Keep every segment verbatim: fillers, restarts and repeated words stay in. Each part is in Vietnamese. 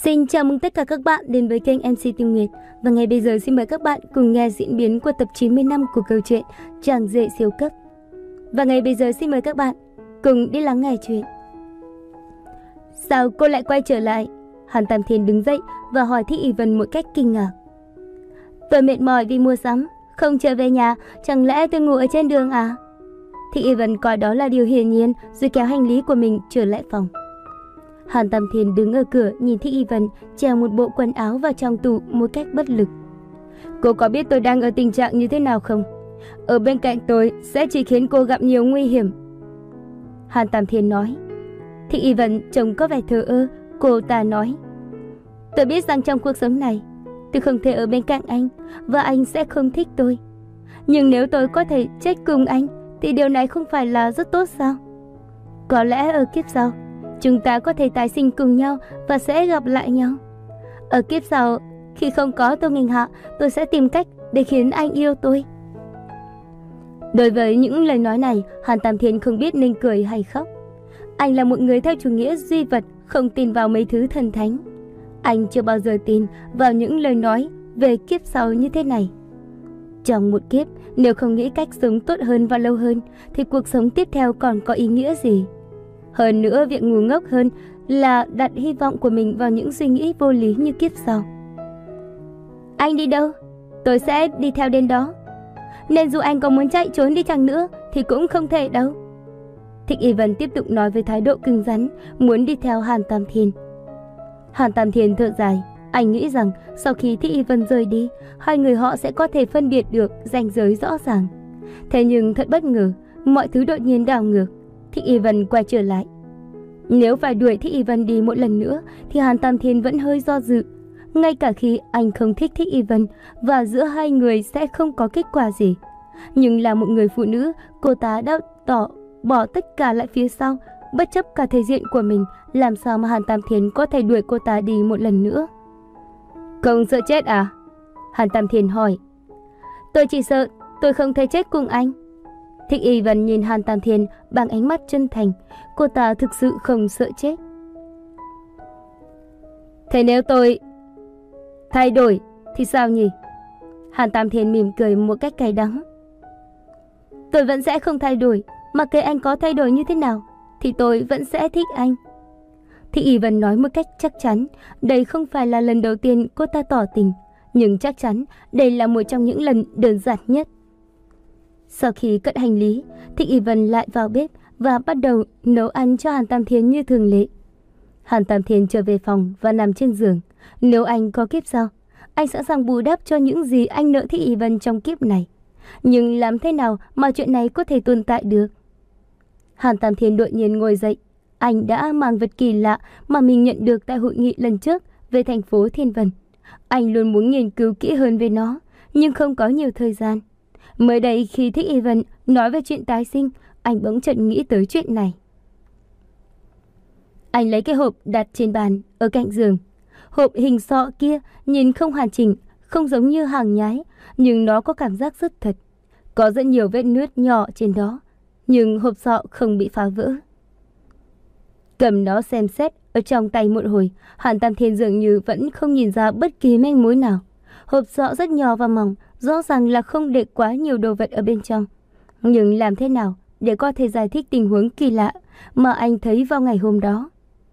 Xin chào mừng tất cả các bạn đến với kênh em xê Tim Nguyệt. Và ngay bây giờ xin mời các bạn cùng nghe diễn biến của tập chín mươi năm của câu chuyện Chàng rể siêu cấp. Và ngay bây giờ xin mời các bạn cùng đi lắng nghe chuyện. Sao cô lại quay trở lại? Hàn Tam Thiên đứng dậy và hỏi Thích Y Vân một cách kinh ngạc. Tôi mệt mỏi vì mua sắm, không trở về nhà, chẳng lẽ tôi ngủ ở trên đường à? Thích Y Vân coi đó là điều hiển nhiên rồi kéo hành lý của mình trở lại phòng. Hàn Tam Thiên đứng ở cửa nhìn Thích Y Vân treo một bộ quần áo vào trong tủ một cách bất lực. Cô có biết tôi đang ở tình trạng như thế nào không? Ở bên cạnh tôi sẽ chỉ khiến cô gặp nhiều nguy hiểm. Hàn Tam Thiên nói. Thích Y Vân trông có vẻ thờ ơ. Cô ta nói. Tôi biết rằng trong cuộc sống này tôi không thể ở bên cạnh anh và anh sẽ không thích tôi. Nhưng nếu tôi có thể chết cùng anh thì điều này không phải là rất tốt sao? Có lẽ ở kiếp sau chúng ta có thể tái sinh cùng nhau và sẽ gặp lại nhau. Ở kiếp sau, khi không có Tô Nghinh Hạ, tôi sẽ tìm cách để khiến anh yêu tôi. Đối với những lời nói này, Hàn Tam Thiên không biết nên cười hay khóc. Anh là một người theo chủ nghĩa duy vật, không tin vào mấy thứ thần thánh. Anh chưa bao giờ tin vào những lời nói về kiếp sau như thế này. Trong một kiếp, nếu không nghĩ cách sống tốt hơn và lâu hơn, thì cuộc sống tiếp theo còn có ý nghĩa gì? Hơn nữa, việc ngu ngốc hơn là đặt hy vọng của mình vào những suy nghĩ vô lý như kiếp sau. Anh đi đâu? Tôi sẽ đi theo đến đó. Nên dù anh có muốn chạy trốn đi chăng nữa thì cũng không thể đâu. Thích Y Vân tiếp tục nói với thái độ cứng rắn, muốn đi theo Hàn Tam Thiên. Hàn Tam Thiên thở dài. Anh nghĩ rằng sau khi Thích Y Vân rời đi, hai người họ sẽ có thể phân biệt được ranh giới rõ ràng. Thế nhưng thật bất ngờ, mọi thứ đột nhiên đảo ngược. Thích Y Vân quay trở lại. Nếu phải đuổi Thích Y Vân đi một lần nữa thì Hàn Tam Thiên vẫn hơi do dự. Ngay cả khi anh không thích Thích Y Vân và giữa hai người sẽ không có kết quả gì. Nhưng là một người phụ nữ, cô ta đã tỏ bỏ tất cả lại phía sau, bất chấp cả thể diện của mình. Làm sao mà Hàn Tam Thiên có thể đuổi cô ta đi một lần nữa? Không sợ chết à? Hàn Tam Thiên hỏi. Tôi chỉ sợ tôi không thể chết cùng anh. Thích Y Vân nhìn Hàn Tam Thiên bằng ánh mắt chân thành. Cô ta thực sự không sợ chết. Thế nếu tôi thay đổi thì sao nhỉ? Hàn Tam Thiên mỉm cười một cách cay đắng. Tôi vẫn sẽ không thay đổi. Mặc kệ anh có thay đổi như thế nào thì tôi vẫn sẽ thích anh. Thích Y Vân nói một cách chắc chắn. Đây không phải là lần đầu tiên cô ta tỏ tình, nhưng chắc chắn đây là một trong những lần đơn giản nhất. Sau khi cất hành lý, Thích Y Vân lại vào bếp và bắt đầu nấu ăn cho Hàn Tam Thiên như thường lệ. Hàn Tam Thiên trở về phòng và nằm trên giường. Nếu anh có kiếp sau, anh sẵn sàng bù đắp cho những gì anh nợ Thích Y Vân trong kiếp này. Nhưng làm thế nào mà chuyện này có thể tồn tại được? Hàn Tam Thiên đột nhiên ngồi dậy. Anh đã mang vật kỳ lạ mà mình nhận được tại hội nghị lần trước về thành phố Thiên Vân. Anh luôn muốn nghiên cứu kỹ hơn về nó, nhưng không có nhiều thời gian. Mới đây khi Thích Y Vân nói về chuyện tái sinh, anh bỗng chợt nghĩ tới chuyện này. Anh lấy cái hộp đặt trên bàn ở cạnh giường. Hộp hình sọ kia nhìn không hoàn chỉnh, không giống như hàng nhái, nhưng nó có cảm giác rất thật. Có rất nhiều vết nứt nhỏ trên đó, nhưng hộp sọ không bị phá vỡ. Cầm nó xem xét ở trong tay một hồi, Hàn Tam Thiên dường như vẫn không nhìn ra bất kỳ manh mối nào. Hộp sọ rất nhỏ và mỏng, rõ ràng là không để quá nhiều đồ vật ở bên trong. Nhưng làm thế nào để có thể giải thích tình huống kỳ lạ mà anh thấy vào ngày hôm đó?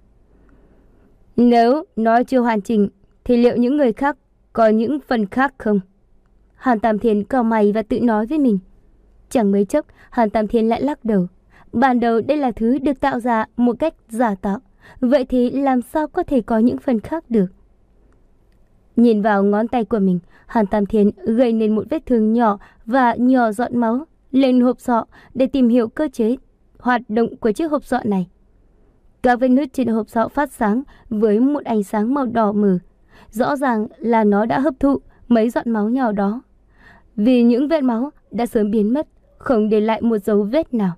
Nếu nó chưa hoàn chỉnh thì liệu những người khác có những phần khác không? Hàn Tam Thiên cau mày và tự nói với mình. Chẳng mấy chốc Hàn Tam Thiên lại lắc đầu. Ban đầu đây là thứ được tạo ra một cách giả tạo, vậy thì làm sao có thể có những phần khác được? Nhìn vào ngón tay của mình, Hàn Tam Thiên gây nên một vết thương nhỏ và nhỏ giọt máu lên hộp sọ để tìm hiểu cơ chế hoạt động của chiếc hộp sọ này. Các vết nứt trên hộp sọ phát sáng với một ánh sáng màu đỏ mờ. Rõ ràng là nó đã hấp thụ mấy giọt máu nhỏ đó, vì những vết máu đã sớm biến mất, không để lại một dấu vết nào.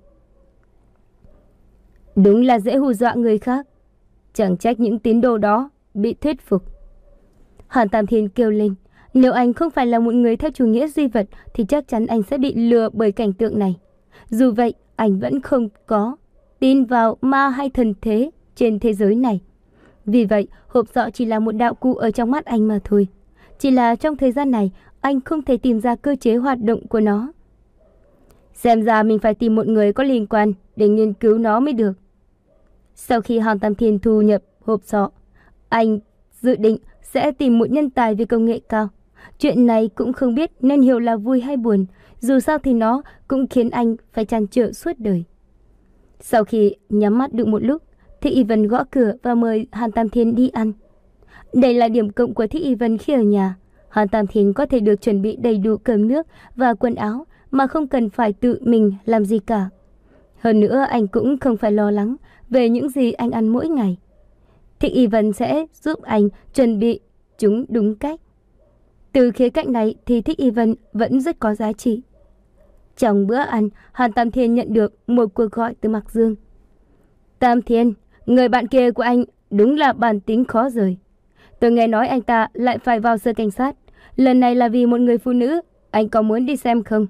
Đúng là dễ hù dọa người khác. Chẳng trách những tín đồ đó bị thuyết phục. Hàn Tam Thiên kêu lên. Nếu anh không phải là một người theo chủ nghĩa duy vật thì chắc chắn anh sẽ bị lừa bởi cảnh tượng này. Dù vậy, anh vẫn không có tin vào ma hay thần thế trên thế giới này. Vì vậy, hộp sọ chỉ là một đạo cụ ở trong mắt anh mà thôi. Chỉ là trong thời gian này, anh không thể tìm ra cơ chế hoạt động của nó. Xem ra mình phải tìm một người có liên quan để nghiên cứu nó mới được. Sau khi Hàn Tam Thiên thu nhập hộp sọ, anh dự định sẽ tìm một nhân tài về công nghệ cao. Chuyện này cũng không biết nên hiểu là vui hay buồn, dù sao thì nó cũng khiến anh phải trăn trở suốt đời. Sau khi nhắm mắt được một lúc, Thích Y Vân gõ cửa và mời Hàn Tam Thiên đi ăn. Đây là điểm cộng của Thích Y Vân khi ở nhà. Hàn Tam Thiên có thể được chuẩn bị đầy đủ cơm nước và quần áo mà không cần phải tự mình làm gì cả. Hơn nữa anh cũng không phải lo lắng về những gì anh ăn mỗi ngày. Thích Y Vân sẽ giúp anh chuẩn bị chúng đúng cách. Từ khía cạnh này thì Thích Y Vân vẫn rất có giá trị. Trong bữa ăn, Hàn Tam Thiên nhận được một cuộc gọi từ Mạc Dương. Tam Thiên, người bạn kia của anh đúng là bản tính khó rời. Tôi nghe nói anh ta lại phải vào sở cảnh sát. Lần này là vì một người phụ nữ. Anh có muốn đi xem không?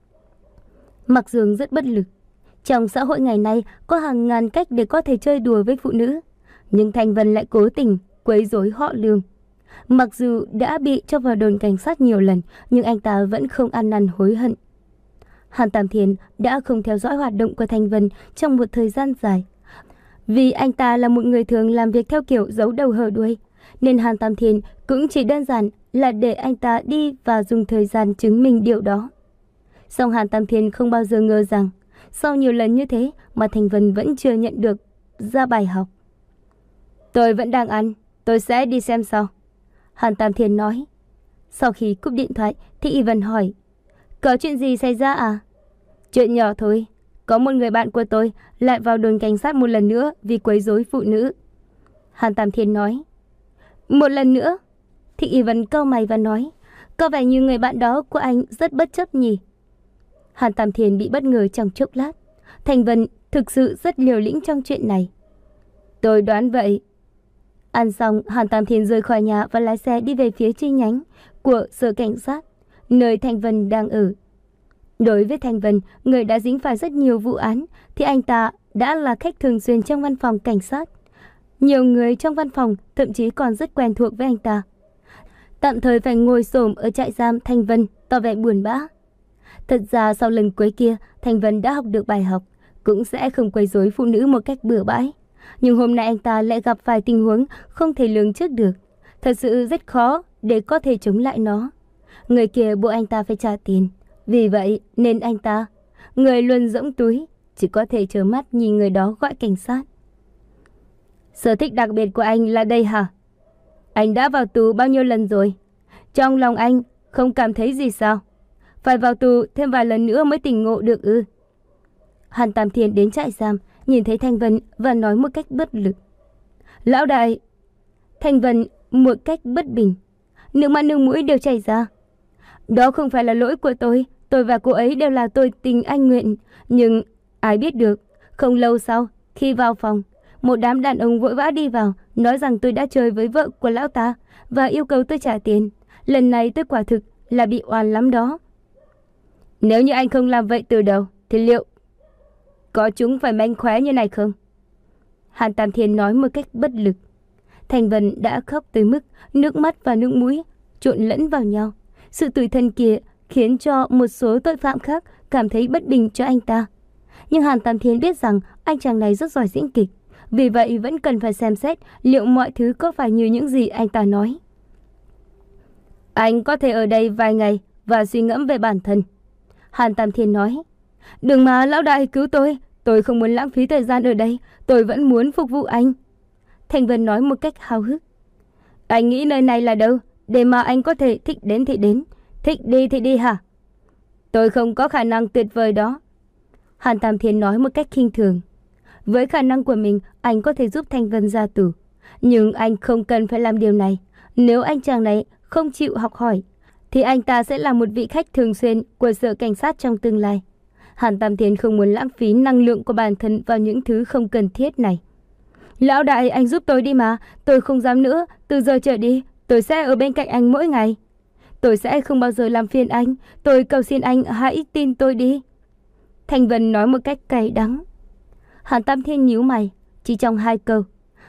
Mạc Dương rất bất lực. Trong xã hội ngày nay có hàng ngàn cách để có thể chơi đùa với phụ nữ, nhưng Thanh Vân lại cố tình quấy rối họ Lương. Mặc dù đã bị cho vào đồn cảnh sát nhiều lần, nhưng anh ta vẫn không ăn năn hối hận. Hàn Tam Thiên đã không theo dõi hoạt động của Thanh Vân trong một thời gian dài. Vì anh ta là một người thường làm việc theo kiểu giấu đầu hở đuôi, nên Hàn Tam Thiên cũng chỉ đơn giản là để anh ta đi và dùng thời gian chứng minh điều đó. Song Hàn Tam Thiên không bao giờ ngờ rằng sau nhiều lần như thế mà Thanh Vân vẫn chưa nhận được ra bài học. Tôi vẫn đang ăn, tôi sẽ đi xem sau, Hàn Tam Thiên nói. Sau khi cúp điện thoại thì Y Vân hỏi, có chuyện gì xảy ra à? Chuyện nhỏ thôi, có một người bạn của tôi lại vào đồn cảnh sát một lần nữa vì quấy rối phụ nữ, Hàn Tam Thiên nói. Một lần nữa? Thì Y Vân cau mày và nói, có vẻ như người bạn đó của anh rất bất chấp nhỉ? Hàn Tam Thiên bị bất ngờ trong chốc lát. Thanh Vân thực sự rất liều lĩnh trong chuyện này. Tôi đoán vậy. Ăn xong, Hàn Tam Thiên rời khỏi nhà và lái xe đi về phía chi nhánh của sở cảnh sát, nơi Thanh Vân đang ở. Đối với Thanh Vân, người đã dính phải rất nhiều vụ án, thì anh ta đã là khách thường xuyên trong văn phòng cảnh sát. Nhiều người trong văn phòng thậm chí còn rất quen thuộc với anh ta. Tạm thời phải ngồi xổm ở trại giam, Thanh Vân tỏ vẻ buồn bã. Thật ra sau lần quấy kia, Thanh Vân đã học được bài học, cũng sẽ không quấy rối phụ nữ một cách bừa bãi. Nhưng hôm nay anh ta lại gặp phải tình huống không thể lường trước được. Thật sự rất khó để có thể chống lại nó. Người kia buộc anh ta phải trả tiền. Vì vậy nên anh ta, người luôn rỗng túi, chỉ có thể trơ mắt nhìn người đó gọi cảnh sát. Sở thích đặc biệt của anh là đây hả? Anh đã vào tù bao nhiêu lần rồi? Trong lòng anh không cảm thấy gì sao? Phải vào tù thêm vài lần nữa mới tỉnh ngộ được ư? Hàn Tam Thiên đến trại giam, nhìn thấy Thanh Vân và nói một cách bất lực. Lão đại! Thanh Vân một cách bất bình, nước mắt nước mũi đều chảy ra. Đó không phải là lỗi của tôi, tôi và cô ấy đều là tôi tình anh nguyện. Nhưng ai biết được, không lâu sau, khi vào phòng, một đám đàn ông vội vã đi vào, nói rằng tôi đã chơi với vợ của lão ta và yêu cầu tôi trả tiền. Lần này tôi quả thực là bị oan lắm đó. Nếu như anh không làm vậy từ đầu, thì liệu có chúng phải mánh khóe như này không? Hàn Tam Thiên nói một cách bất lực. Thanh Vân đã khóc tới mức nước mắt và nước mũi trộn lẫn vào nhau. Sự tủi thân kia khiến cho một số tội phạm khác cảm thấy bất bình cho anh ta. Nhưng Hàn Tam Thiên biết rằng anh chàng này rất giỏi diễn kịch, vì vậy vẫn cần phải xem xét liệu mọi thứ có phải như những gì anh ta nói. Anh có thể ở đây vài ngày và suy ngẫm về bản thân, Hàn Tam Thiên nói. Đừng mà lão đại, cứu tôi, tôi không muốn lãng phí thời gian ở đây, tôi vẫn muốn phục vụ anh, Thanh Vân nói một cách háo hức. Anh nghĩ nơi này là đâu để mà anh có thể thích đến thì đến, thích đi thì đi hả? Tôi không có khả năng tuyệt vời đó, Hàn Tam Thiên nói một cách khinh thường. Với khả năng của mình, anh có thể giúp Thanh Vân ra tù, nhưng anh không cần phải làm điều này. Nếu anh chàng này không chịu học hỏi, thì anh ta sẽ là một vị khách thường xuyên của sở cảnh sát trong tương lai. Hàn Tam Thiên không muốn lãng phí năng lượng của bản thân vào những thứ không cần thiết này. Lão đại, anh giúp tôi đi mà, tôi không dám nữa, từ giờ trở đi, tôi sẽ ở bên cạnh anh mỗi ngày. Tôi sẽ không bao giờ làm phiền anh, tôi cầu xin anh hãy tin tôi đi, Thanh Vân nói một cách cay đắng. Hàn Tam Thiên nhíu mày, chỉ trong hai câu,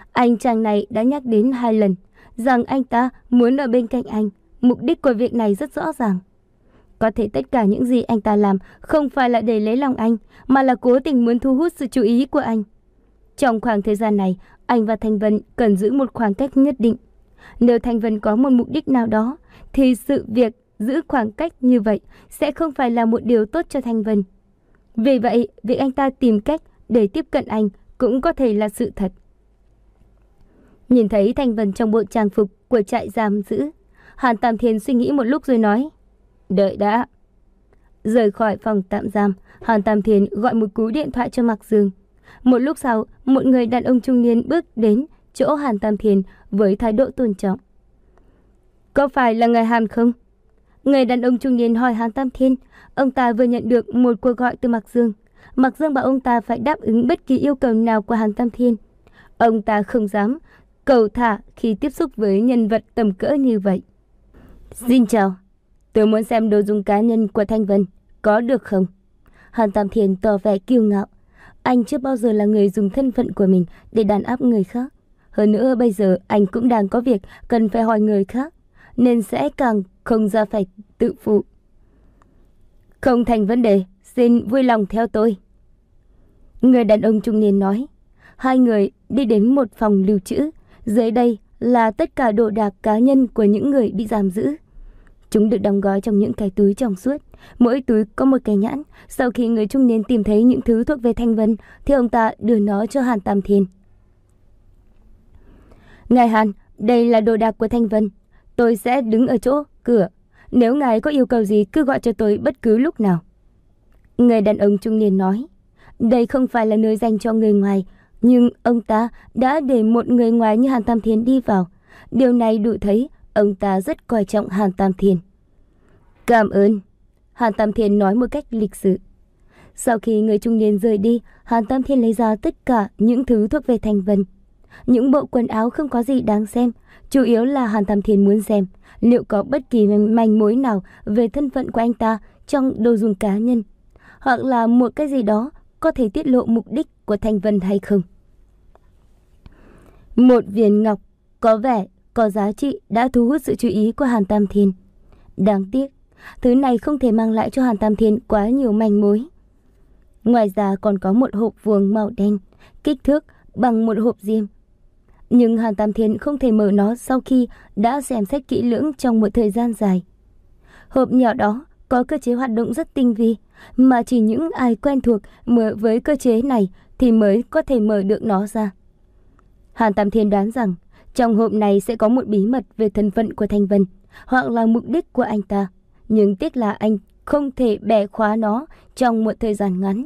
Anh chàng này đã nhắc đến hai lần rằng anh ta muốn ở bên cạnh anh. Mục đích của việc này rất rõ ràng. Có thể tất cả những gì anh ta làm không phải là để lấy lòng anh, mà là cố tình muốn thu hút sự chú ý của anh. Trong khoảng thời gian này, anh và Thanh Vân cần giữ một khoảng cách nhất định. Nếu Thanh Vân có một mục đích nào đó, thì sự việc giữ khoảng cách như vậy sẽ không phải là một điều tốt cho Thanh Vân. Vì vậy, việc anh ta tìm cách để tiếp cận anh cũng có thể là sự thật. Nhìn thấy Thanh Vân trong bộ trang phục của trại giam giữ, Hàn Tam Thiên suy nghĩ một lúc rồi nói: "Đợi đã." Rời khỏi phòng tạm giam, Hàn Tam Thiên gọi một cú điện thoại cho Mạc Dương. Một lúc sau, một người đàn ông trung niên bước đến chỗ Hàn Tam Thiên với thái độ tôn trọng. "Có phải là ngài Hàn không?" Người đàn ông trung niên hỏi Hàn Tam Thiên. Ông ta vừa nhận được một cuộc gọi từ Mạc Dương. Mạc Dương bảo ông ta phải đáp ứng bất kỳ yêu cầu nào của Hàn Tam Thiên. Ông ta không dám cầu thả khi tiếp xúc với nhân vật tầm cỡ như vậy. "Xin chào, tôi muốn xem đồ dùng cá nhân của Thanh Vân, có được không?" Hàn Tam Thiên tỏ vẻ kiêu ngạo. Anh chưa bao giờ là người dùng thân phận của mình để đàn áp người khác. Hơn nữa bây giờ anh cũng đang có việc cần phải hỏi người khác, nên sẽ càng không ra phải tự phụ. "Không thành vấn đề, xin vui lòng theo tôi." Người đàn ông trung niên nói. Hai người đi đến một phòng lưu trữ. Dưới đây là tất cả đồ đạc cá nhân của những người bị giam giữ. Chúng được đóng gói trong những cái túi trong suốt. Mỗi túi có một cái nhãn. Sau khi người trung niên tìm thấy những thứ thuộc về Thanh Vân, thì ông ta đưa nó cho Hàn Tam Thiên. "Ngài Hàn, đây là đồ đạc của Thanh Vân. Tôi sẽ đứng ở chỗ cửa. Nếu ngài có yêu cầu gì cứ gọi cho tôi bất cứ lúc nào." Người đàn ông trung niên nói. Đây không phải là nơi dành cho người ngoài, nhưng ông ta đã để một người ngoài như Hàn Tam Thiên đi vào. Điều này đủ thấy ông ta rất coi trọng Hàn Tam Thiên. "Cảm ơn," Hàn Tam Thiên nói một cách lịch sự. Sau khi người trung niên rời đi, Hàn Tam Thiên lấy ra tất cả những thứ thuộc về Thanh Vân. Những bộ quần áo không có gì đáng xem, chủ yếu là Hàn Tam Thiên muốn xem liệu có bất kỳ manh mối nào về thân phận của anh ta trong đồ dùng cá nhân, hoặc là một cái gì đó có thể tiết lộ mục đích của Thanh Vân hay không. Một viên ngọc có vẻ có giá trị đã thu hút sự chú ý của Hàn Tam Thiên. Đáng tiếc, thứ này không thể mang lại cho Hàn Tam Thiên quá nhiều manh mối. Ngoài ra còn có một hộp vuông màu đen, kích thước bằng một hộp diêm. Nhưng Hàn Tam Thiên không thể mở nó sau khi đã xem xét kỹ lưỡng trong một thời gian dài. Hộp nhỏ đó có cơ chế hoạt động rất tinh vi, mà chỉ những ai quen thuộc mở với cơ chế này thì mới có thể mở được nó ra. Hàn Tam Thiên đoán rằng trong hộp này sẽ có một bí mật về thân phận của Thanh Vân, hoặc là mục đích của anh ta, nhưng tiếc là anh không thể bẻ khóa nó trong một thời gian ngắn.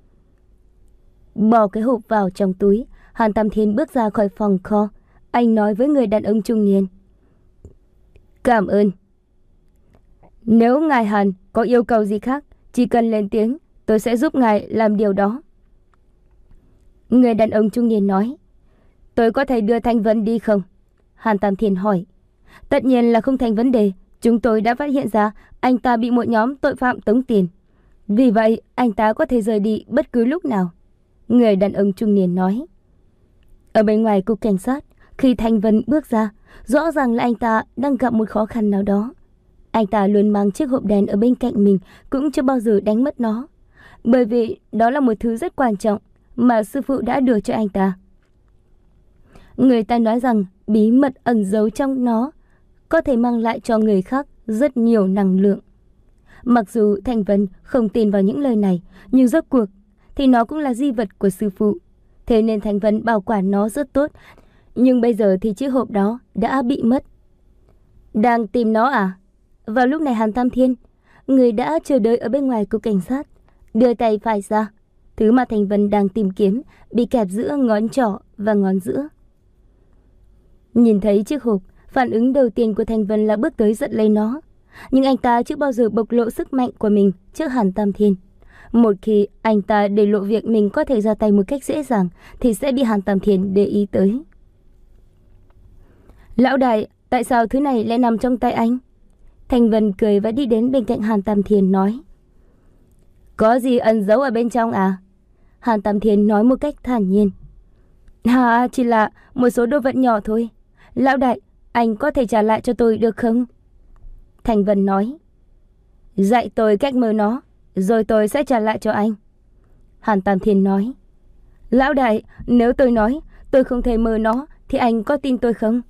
Bỏ cái hộp vào trong túi, Hàn Tam Thiên bước ra khỏi phòng kho. Anh nói với người đàn ông trung niên: "Cảm ơn. Nếu ngài Hàn có yêu cầu gì khác, chỉ cần lên tiếng, tôi sẽ giúp ngài làm điều đó." Người đàn ông trung niên nói. "Tôi có thể đưa Thanh Vân đi không?" Hàn Tam Thiên hỏi. "Tất nhiên là không thành vấn đề. Chúng tôi đã phát hiện ra anh ta bị một nhóm tội phạm tống tiền. Vì vậy, anh ta có thể rời đi bất cứ lúc nào." Người đàn ông trung niên nói. Ở bên ngoài cục cảnh sát, khi Thanh Vân bước ra, rõ ràng là anh ta đang gặp một khó khăn nào đó. Anh ta luôn mang chiếc hộp đèn ở bên cạnh mình, cũng chưa bao giờ đánh mất nó, bởi vì đó là một thứ rất quan trọng mà sư phụ đã đưa cho anh ta. Người ta nói rằng bí mật ẩn giấu trong nó có thể mang lại cho người khác rất nhiều năng lượng. Mặc dù Thanh Vân không tin vào những lời này, nhưng rốt cuộc thì nó cũng là di vật của sư phụ. Thế nên Thanh Vân bảo quản nó rất tốt. Nhưng bây giờ thì chiếc hộp đó đã bị mất. "Đang tìm nó à?" Vào lúc này Hàn Tam Thiên, người đã chờ đợi ở bên ngoài cục cảnh sát, đưa tay phải ra. Thứ mà Thanh Vân đang tìm kiếm bị kẹp giữa ngón trỏ và ngón giữa. Nhìn thấy chiếc hộp, phản ứng đầu tiên của Thanh Vân là bước tới giật lấy nó. Nhưng anh ta chưa bao giờ bộc lộ sức mạnh của mình trước Hàn Tam Thiên. Một khi anh ta để lộ việc mình có thể ra tay một cách dễ dàng thì sẽ bị Hàn Tam Thiên để ý tới. "Lão đại, tại sao thứ này lại nằm trong tay anh?" Thanh Vân cười và đi đến bên cạnh Hàn Tam Thiên nói. "Có gì ẩn giấu ở bên trong à?" Hàn Tam Thiên nói một cách thản nhiên. À, chỉ là một số đồ vật nhỏ thôi. Lão đại, anh có thể trả lại cho tôi được không? Thành Vân nói. Dạy tôi cách mơ nó, rồi tôi sẽ trả lại cho anh. Hàn Tam Thiên nói. Lão đại, nếu tôi nói tôi không thể mơ nó thì anh có tin tôi không?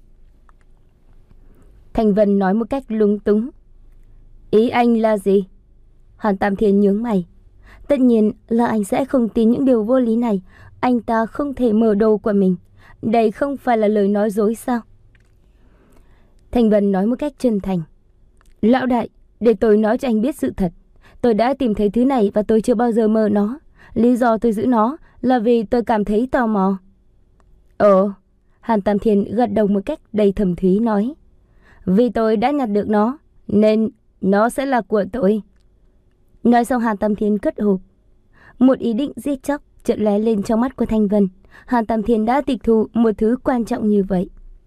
Thành Vân nói một cách lúng túng. Ý anh là gì? Hàn Tam Thiên nhướng mày. Tất nhiên là anh sẽ không tin những điều vô lý này. Anh ta không thể mở đồ của mình. Đây không phải là lời nói dối sao? Thành Vân nói một cách chân thành. Lão đại, để tôi nói cho anh biết sự thật. Tôi đã tìm thấy thứ này và tôi chưa bao giờ mơ nó. Lý do tôi giữ nó là vì tôi cảm thấy tò mò. Ồ, Hàn Tam Thiên gật đầu một cách đầy thầm thúy nói. Vì tôi đã nhặt được nó, nên nó sẽ là của tôi. Nói xong Hàn Tam Thiên cất hộp. Một ý định giết chóc chợt lóe lên trong mắt của Thành Vân. Hàn Tam Thiên đã tịch thu một thứ quan trọng như vậy.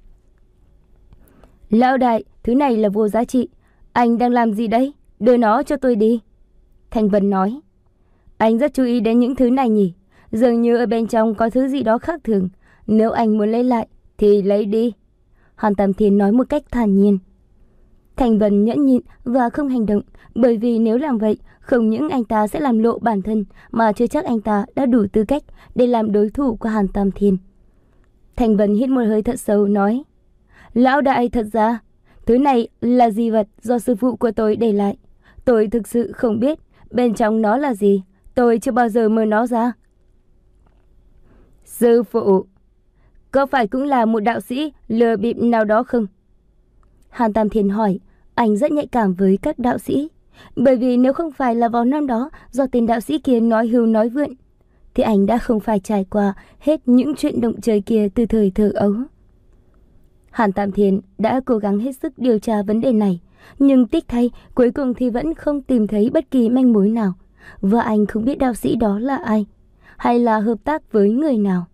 Lão đại, thứ này là vô giá trị. Anh đang làm gì đấy? Đưa nó cho tôi đi. Thành Vân nói. Anh rất chú ý đến những thứ này nhỉ? Dường như ở bên trong có thứ gì đó khác thường. Nếu anh muốn lấy lại thì lấy đi. Hàn Tam Thiên nói một cách thản nhiên. Thành Vân nhẫn nhịn và không hành động, bởi vì nếu làm vậy, không những anh ta sẽ làm lộ bản thân, mà chưa chắc anh ta đã đủ tư cách để làm đối thủ của Hàn Tam Thiên. Thành Vân hít một hơi thật sâu nói. Lão đại, thật ra, thứ này là di vật do sư phụ của tôi để lại. Tôi thực sự không biết bên trong nó là gì. Tôi chưa bao giờ mở nó ra. Sư phụ, có phải cũng là một đạo sĩ lừa bịp nào đó không? Hàn Tam Thiên hỏi. Anh rất nhạy cảm với các đạo sĩ. Bởi vì nếu không phải là vào năm đó do tên đạo sĩ kia nói hưu nói vượn, thì anh đã không phải trải qua hết những chuyện động trời kia từ thời thơ ấu. Hàn Tam Thiên đã cố gắng hết sức điều tra vấn đề này, nhưng tiếc thay cuối cùng thì vẫn không tìm thấy bất kỳ manh mối nào. Và anh không biết đạo sĩ đó là ai, hay là hợp tác với người nào.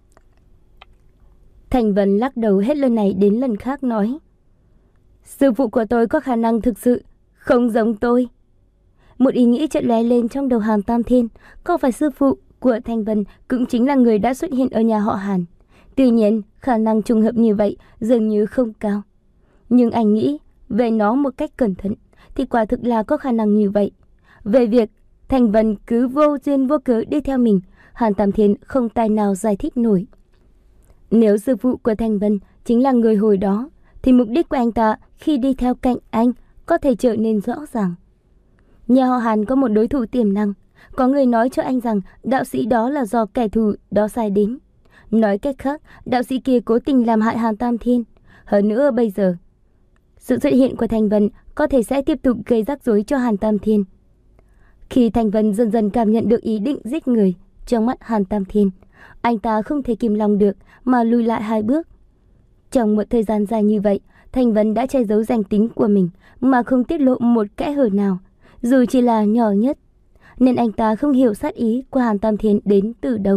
Thành Vân lắc đầu hết lần này đến lần khác nói. Sư phụ của tôi có khả năng thực sự không giống tôi. Một ý nghĩ chợt lóe lên trong đầu Hàn Tam Thiên. Có phải sư phụ của Thành Vân cũng chính là người đã xuất hiện ở nhà họ Hàn? Tuy nhiên khả năng trùng hợp như vậy dường như không cao. Nhưng anh nghĩ về nó một cách cẩn thận thì quả thực là có khả năng như vậy. Về việc Thành Vân cứ vô duyên vô cớ đi theo mình, Hàn Tam Thiên không tài nào giải thích nổi. Nếu sư phụ của Thành Vân chính là người hồi đó, thì mục đích của anh ta khi đi theo cạnh anh có thể trở nên rõ ràng. Nhà họ Hàn có một đối thủ tiềm năng. Có người nói cho anh rằng đạo sĩ đó là do kẻ thù đó sai đến. Nói cách khác, đạo sĩ kia cố tình làm hại Hàn Tam Thiên. Hơn nữa bây giờ, sự xuất hiện của Thành Vân có thể sẽ tiếp tục gây rắc rối cho Hàn Tam Thiên. Khi Thành Vân dần dần cảm nhận được ý định giết người trong mắt Hàn Tam Thiên, anh ta không thể kìm lòng được mà lùi lại hai bước. Trong một thời gian dài như vậy, Thành Vân đã che giấu danh tính của mình mà không tiết lộ một kẽ hở nào, dù chỉ là nhỏ nhất, nên anh ta không hiểu sát ý của Hàn Tam Thiên đến từ đâu.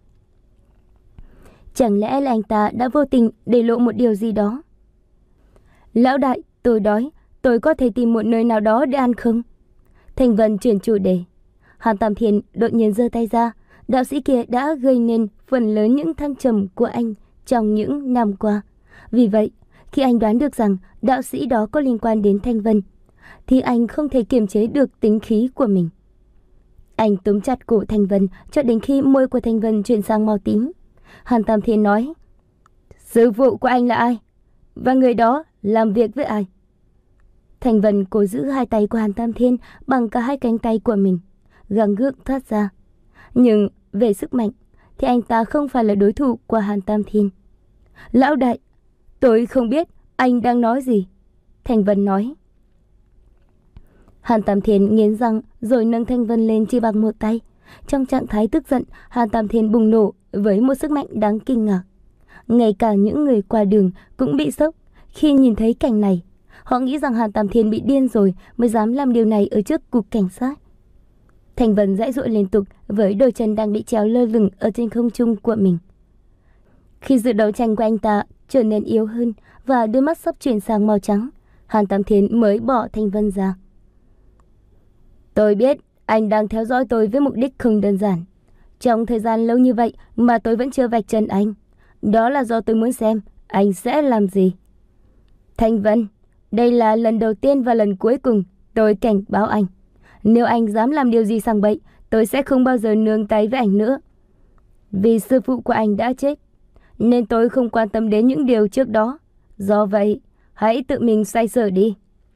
Chẳng lẽ là anh ta đã vô tình để lộ một điều gì đó? Lão đại, tôi đói, tôi có thể tìm một nơi nào đó để ăn không? Thành Vân chuyển chủ đề. Hàn Tam Thiên đột nhiên giơ tay ra. Đạo sĩ kia đã gây nên phần lớn những thăng trầm của anh trong những năm qua. Vì vậy, khi anh đoán được rằng đạo sĩ đó có liên quan đến Thành Vân, thì anh không thể kiềm chế được tính khí của mình. Anh túm chặt cổ Thành Vân cho đến khi môi của Thành Vân chuyển sang màu tím. Hàn Tam Thiên nói. Sư phụ của anh là ai? Và người đó làm việc với ai? Thành Vân cố giữ hai tay của Hàn Tam Thiên bằng cả hai cánh tay của mình, gắng gượng thoát ra. Nhưng về sức mạnh thì anh ta không phải là đối thủ của Hàn Tam Thiên. Lão đại, tôi không biết anh đang nói gì. Thành Vân nói. Hàn Tam Thiên nghiến răng rồi nâng Thành Vân lên chỉ bằng một tay. Trong trạng thái tức giận, Hàn Tam Thiên bùng nổ với một sức mạnh đáng kinh ngạc. Ngay cả những người qua đường cũng bị sốc khi nhìn thấy cảnh này. Họ nghĩ rằng Hàn Tam Thiên bị điên rồi mới dám làm điều này ở trước cục cảnh sát. Thành Vân giãy giụa liên tục với đôi chân đang bị treo lơ lửng ở trên không trung của mình. Khi sự đấu tranh của anh ta trở nên yếu hơn và đôi mắt sắp chuyển sang màu trắng, Hàn Tam Thiên mới bỏ Thành Vân ra. Tôi biết anh đang theo dõi tôi với mục đích không đơn giản. Trong thời gian lâu như vậy mà tôi vẫn chưa vạch trần anh. Đó là do tôi muốn xem anh sẽ làm gì. Thanh Vân, đây là lần đầu tiên và lần cuối cùng tôi cảnh báo anh. Nếu anh dám làm điều gì sang bậy, tôi sẽ không bao giờ nương tay với anh nữa. Vì sư phụ của anh đã chết, nên tôi không quan tâm đến những điều trước đó. Do vậy, hãy tự mình xoay sở đi.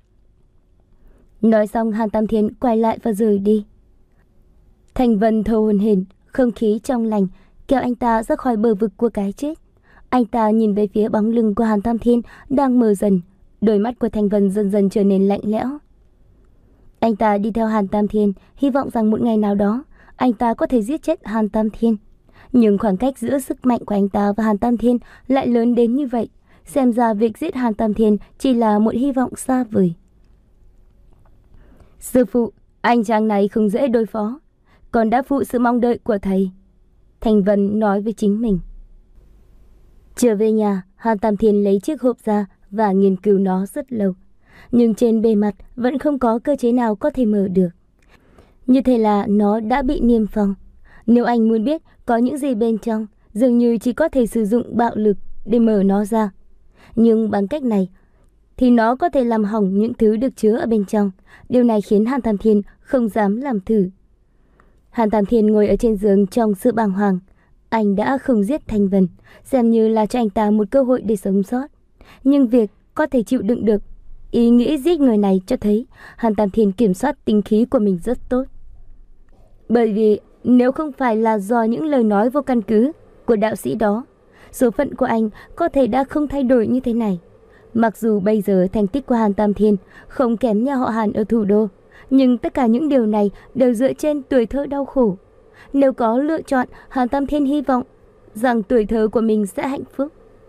Nói xong, Hàn Tam Thiên quay lại và rời đi. Thanh Vân thở hổn hển, không khí trong lành kéo anh ta ra khỏi bờ vực của cái chết. Anh ta nhìn về phía bóng lưng của Hàn Tam Thiên đang mờ dần, đôi mắt của Thanh Vân dần dần trở nên lạnh lẽo. Anh ta đi theo Hàn Tam Thiên, hy vọng rằng một ngày nào đó anh ta có thể giết chết Hàn Tam Thiên. Nhưng khoảng cách giữa sức mạnh của anh ta và Hàn Tam Thiên lại lớn đến như vậy. Xem ra việc giết Hàn Tam Thiên chỉ là một hy vọng xa vời. Sư phụ, anh chàng này không dễ đối phó, còn đã phụ sự mong đợi của thầy. Thanh Vân nói với chính mình. Trở về nhà, Hàn Tam Thiên lấy chiếc hộp ra và nghiên cứu nó rất lâu. Nhưng trên bề mặt vẫn không có cơ chế nào có thể mở được. Như thế là nó đã bị niêm phong. Nếu anh muốn biết có những gì bên trong, dường như chỉ có thể sử dụng bạo lực để mở nó ra. Nhưng bằng cách này thì nó có thể làm hỏng những thứ được chứa ở bên trong. Điều này khiến Hàn Tam Thiên không dám làm thử. Hàn Tam Thiên ngồi ở trên giường trong sự bàng hoàng. Anh đã không giết Thanh Vân, xem như là cho anh ta một cơ hội để sống sót. Nhưng việc có thể chịu đựng được ý nghĩ giết người này cho thấy Hàn Tam Thiên kiểm soát tính khí của mình rất tốt. Bởi vì nếu không phải là do những lời nói vô căn cứ của đạo sĩ đó, số phận của anh có thể đã không thay đổi như thế này. Mặc dù bây giờ thành tích của Hàn Tam Thiên không kém nhà họ Hàn ở thủ đô, nhưng tất cả những điều này đều dựa trên tuổi thơ đau khổ. Nếu có lựa chọn, Hàn Tam Thiên hy vọng rằng tuổi thơ của mình sẽ hạnh phúc.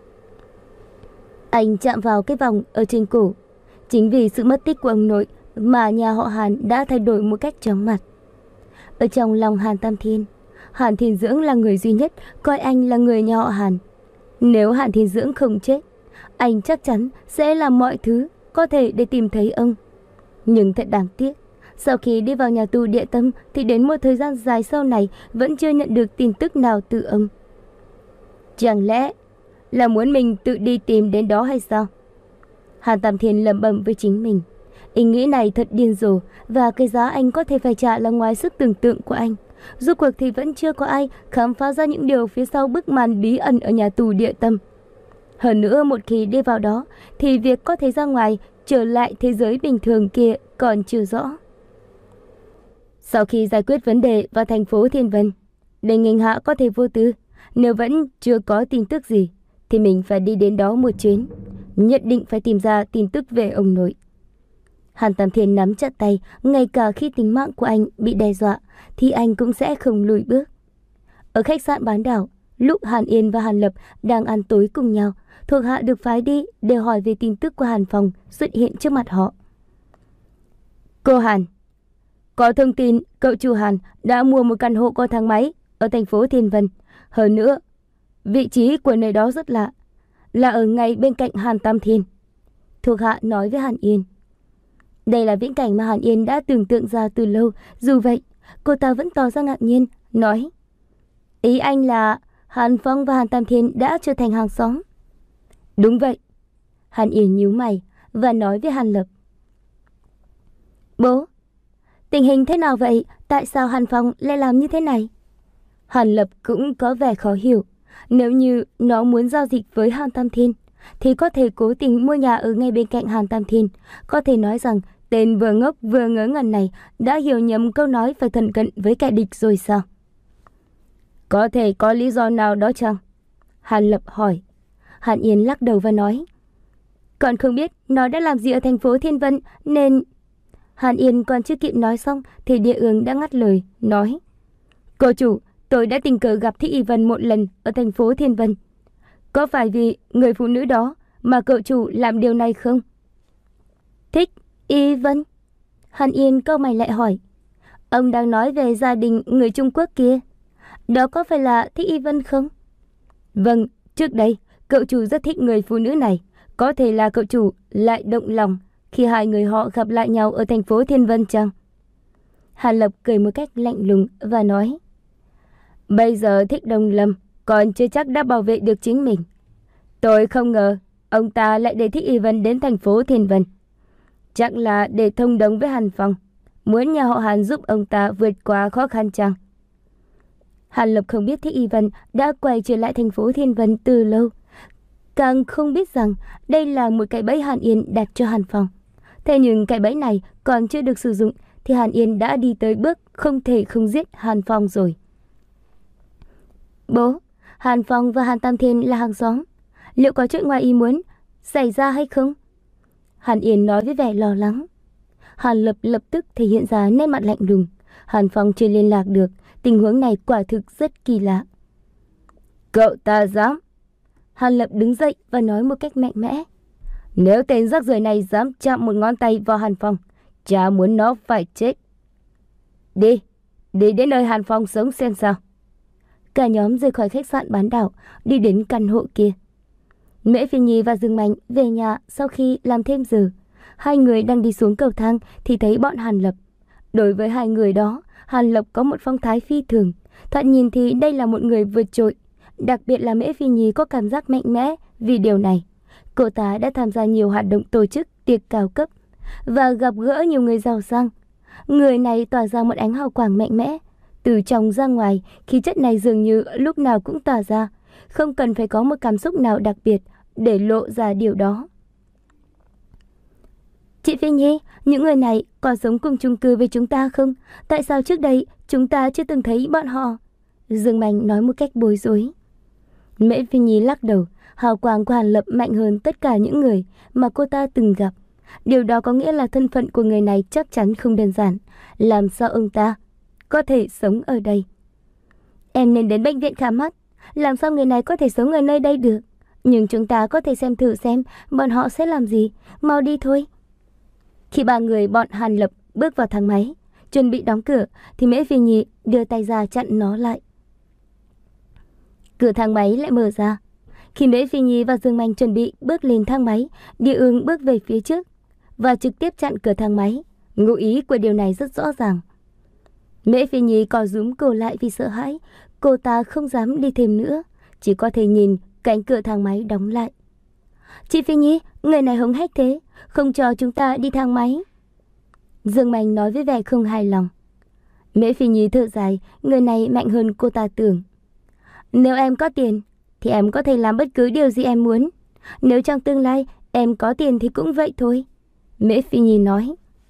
Anh chạm vào cái vòng ở trên cổ. Chính vì sự mất tích của ông nội mà nhà họ Hàn đã thay đổi một cách chóng mặt. Ở trong lòng Hàn Tam Thiên, Hàn Thiên Dưỡng là người duy nhất coi anh là người nhà họ Hàn. Nếu Hàn Thiên Dưỡng không chết, anh chắc chắn sẽ làm mọi thứ có thể để tìm thấy ông. Nhưng thật đáng tiếc, sau khi đi vào nhà tù Địa Tâm thì đến một thời gian dài sau này vẫn chưa nhận được tin tức nào từ ông. Chẳng lẽ là muốn mình tự đi tìm đến đó hay sao? Hàn Tam Thiên lẩm bẩm với chính mình. Ý nghĩ này thật điên rồ, và cái giá anh có thể phải trả là ngoài sức tưởng tượng của anh. Rốt cuộc thì vẫn chưa có ai khám phá ra những điều phía sau bức màn bí ẩn ở nhà tù Địa Tâm. Hơn nữa, một khi đi vào đó thì việc có thể ra ngoài trở lại thế giới bình thường kia còn chưa rõ. Sau khi giải quyết vấn đề vào thành phố Thiên Vân, Đinh Nghinh Hạ có thể vô tư. Nếu vẫn chưa có tin tức gì thì mình phải đi đến đó một chuyến. Nhất định phải tìm ra tin tức về ông nội. Hàn Tam Thiên nắm chặt tay. Ngay cả khi tính mạng của anh bị đe dọa thì anh cũng sẽ không lùi bước. Ở khách sạn bán đảo, lúc Hàn Yên và Hàn Lập đang ăn tối cùng nhau, thuộc hạ được phái đi để hỏi về tin tức của Hàn Phong xuất hiện trước mặt họ. Cô Hàn, có thông tin cậu chủ Hàn đã mua một căn hộ có thang máy ở thành phố Thiên Vân. Hơn nữa, vị trí của nơi đó rất lạ, là ở ngay bên cạnh Hàn Tam Thiên. Thuộc hạ nói với Hàn Yên. Đây là viễn cảnh mà Hàn Yên đã tưởng tượng ra từ lâu. Dù vậy, cô ta vẫn tỏ ra ngạc nhiên, nói: Ý anh là Hàn Phong và Hàn Tam Thiên đã trở thành hàng xóm? Đúng vậy. Hàn Yên nhíu mày và nói với Hàn Lập. Bố, tình hình thế nào vậy? Tại sao Hàn Phong lại làm như thế này? Hàn Lập cũng có vẻ khó hiểu. Nếu như nó muốn giao dịch với Hàn Tam Thiên thì có thể cố tình mua nhà ở ngay bên cạnh Hàn Tam Thiên. Có thể nói rằng tên vừa ngốc vừa ngớ ngẩn này đã hiểu nhầm câu nói phải thân cận với kẻ địch rồi sao? Có thể có lý do nào đó chăng? Hàn Lập hỏi. Hàn Yên lắc đầu và nói: Còn không biết nó đã làm gì ở thành phố Thiên Vân nên... Hàn Yên còn chưa kịp nói xong thì Địa Ương đã ngắt lời, nói: Cô chủ, tôi đã tình cờ gặp Thích Y Vân một lần ở thành phố Thiên Vân. Có phải vì người phụ nữ đó mà cậu chủ làm điều này không? Thích Y Vân? Hàn Yên cau mày lại hỏi. Ông đang nói về gia đình người Trung Quốc kia. Đó có phải là Thích Y Vân không? Vâng, trước đây cậu chủ rất thích người phụ nữ này. Có thể là cậu chủ lại động lòng khi hai người họ gặp lại nhau ở thành phố Thiên Vân chăng? Hàn Lập cười một cách lạnh lùng và nói: Bây giờ Thích Đông Lâm còn chưa chắc đã bảo vệ được chính mình. Tôi không ngờ ông ta lại để Thích Y Vân đến thành phố Thiên Vân. Chắc là để thông đồng với Hàn Phong, muốn nhà họ Hàn giúp ông ta vượt qua khó khăn chăng? Hàn Lập không biết Thích Y Vân đã quay trở lại thành phố Thiên Vân từ lâu, càng không biết rằng đây là một cái bẫy Hàn Yên đặt cho Hàn Phong. Thế nhưng cái bẫy này còn chưa được sử dụng thì Hàn Yên đã đi tới bước không thể không giết Hàn Phong rồi. Bố, Hàn Phong và Hàn Tam Thiên là hàng xóm. Liệu có chuyện ngoài ý muốn xảy ra hay không? Hàn Yên nói với vẻ lo lắng. Hàn Lập lập tức thể hiện ra nét mặt lạnh lùng. Hàn Phong chưa liên lạc được, tình huống này quả thực rất kỳ lạ. Cậu ta dám? Hàn Lập đứng dậy và nói một cách mạnh mẽ. Nếu tên rác rưởi này dám chạm một ngón tay vào Hàn Phong, cha muốn nó phải chết. Đi, đi đến nơi Hàn Phong sống xem sao. Cả nhóm rời khỏi khách sạn bán đảo, đi đến căn hộ kia. Mễ Phi Nhi và Dương Mạnh về nhà sau khi làm thêm giờ. Hai người đang đi xuống cầu thang thì thấy bọn Hàn Lập. Đối với hai người đó, Hàn Lập có một phong thái phi thường. Thoạt nhìn thì đây là một người vượt trội. Đặc biệt là Mễ Phi Nhi có cảm giác mạnh mẽ vì điều này. Cô ta đã tham gia nhiều hoạt động tổ chức tiệc cao cấp và gặp gỡ nhiều người giàu sang. Người này tỏa ra một ánh hào quang mạnh mẽ. Từ trong ra ngoài, khí chất này dường như lúc nào cũng tỏa ra. Không cần phải có một cảm xúc nào đặc biệt để lộ ra điều đó. Chị Phi Nhi, những người này còn sống cùng chung cư với chúng ta không? Tại sao trước đây chúng ta chưa từng thấy bọn họ? Dương Mạnh nói một cách bối rối. Mễ Phi Nhi lắc đầu. Hào quang của Hàn Lập mạnh hơn tất cả những người mà cô ta từng gặp. Điều đó có nghĩa là thân phận của người này chắc chắn không đơn giản. Làm sao ông ta có thể sống ở đây? Em nên đến bệnh viện khám mắt. Làm sao người này có thể sống ở nơi đây được? Nhưng chúng ta có thể xem thử xem bọn họ sẽ làm gì. Mau đi thôi. Khi ba người bọn Hàn Lập bước vào thang máy, chuẩn bị đóng cửa, thì Mễ Phi Nhi đưa tay ra chặn nó lại. Cửa thang máy lại mở ra. Khi Mễ Phi Nhi và Dương Mạnh chuẩn bị bước lên thang máy, Địa Ương bước về phía trước và trực tiếp chặn cửa thang máy. Ngụ ý của điều này rất rõ ràng. Mễ Phi Nhi co rúm cổ lại vì sợ hãi. Cô ta không dám đi thêm nữa, chỉ có thể nhìn cánh cửa thang máy đóng lại. Chị Phi Nhi, người này hống hách thế, không cho chúng ta đi thang máy. Dương Mạnh nói với vẻ không hài lòng. Mễ Phi Nhi thở dài, người này mạnh hơn cô ta tưởng. Nếu em có tiền thì em có thể làm bất cứ điều gì em muốn. Nếu trong tương lai em có tiền thì cũng vậy thôi, Mễ Phi Nhi nói.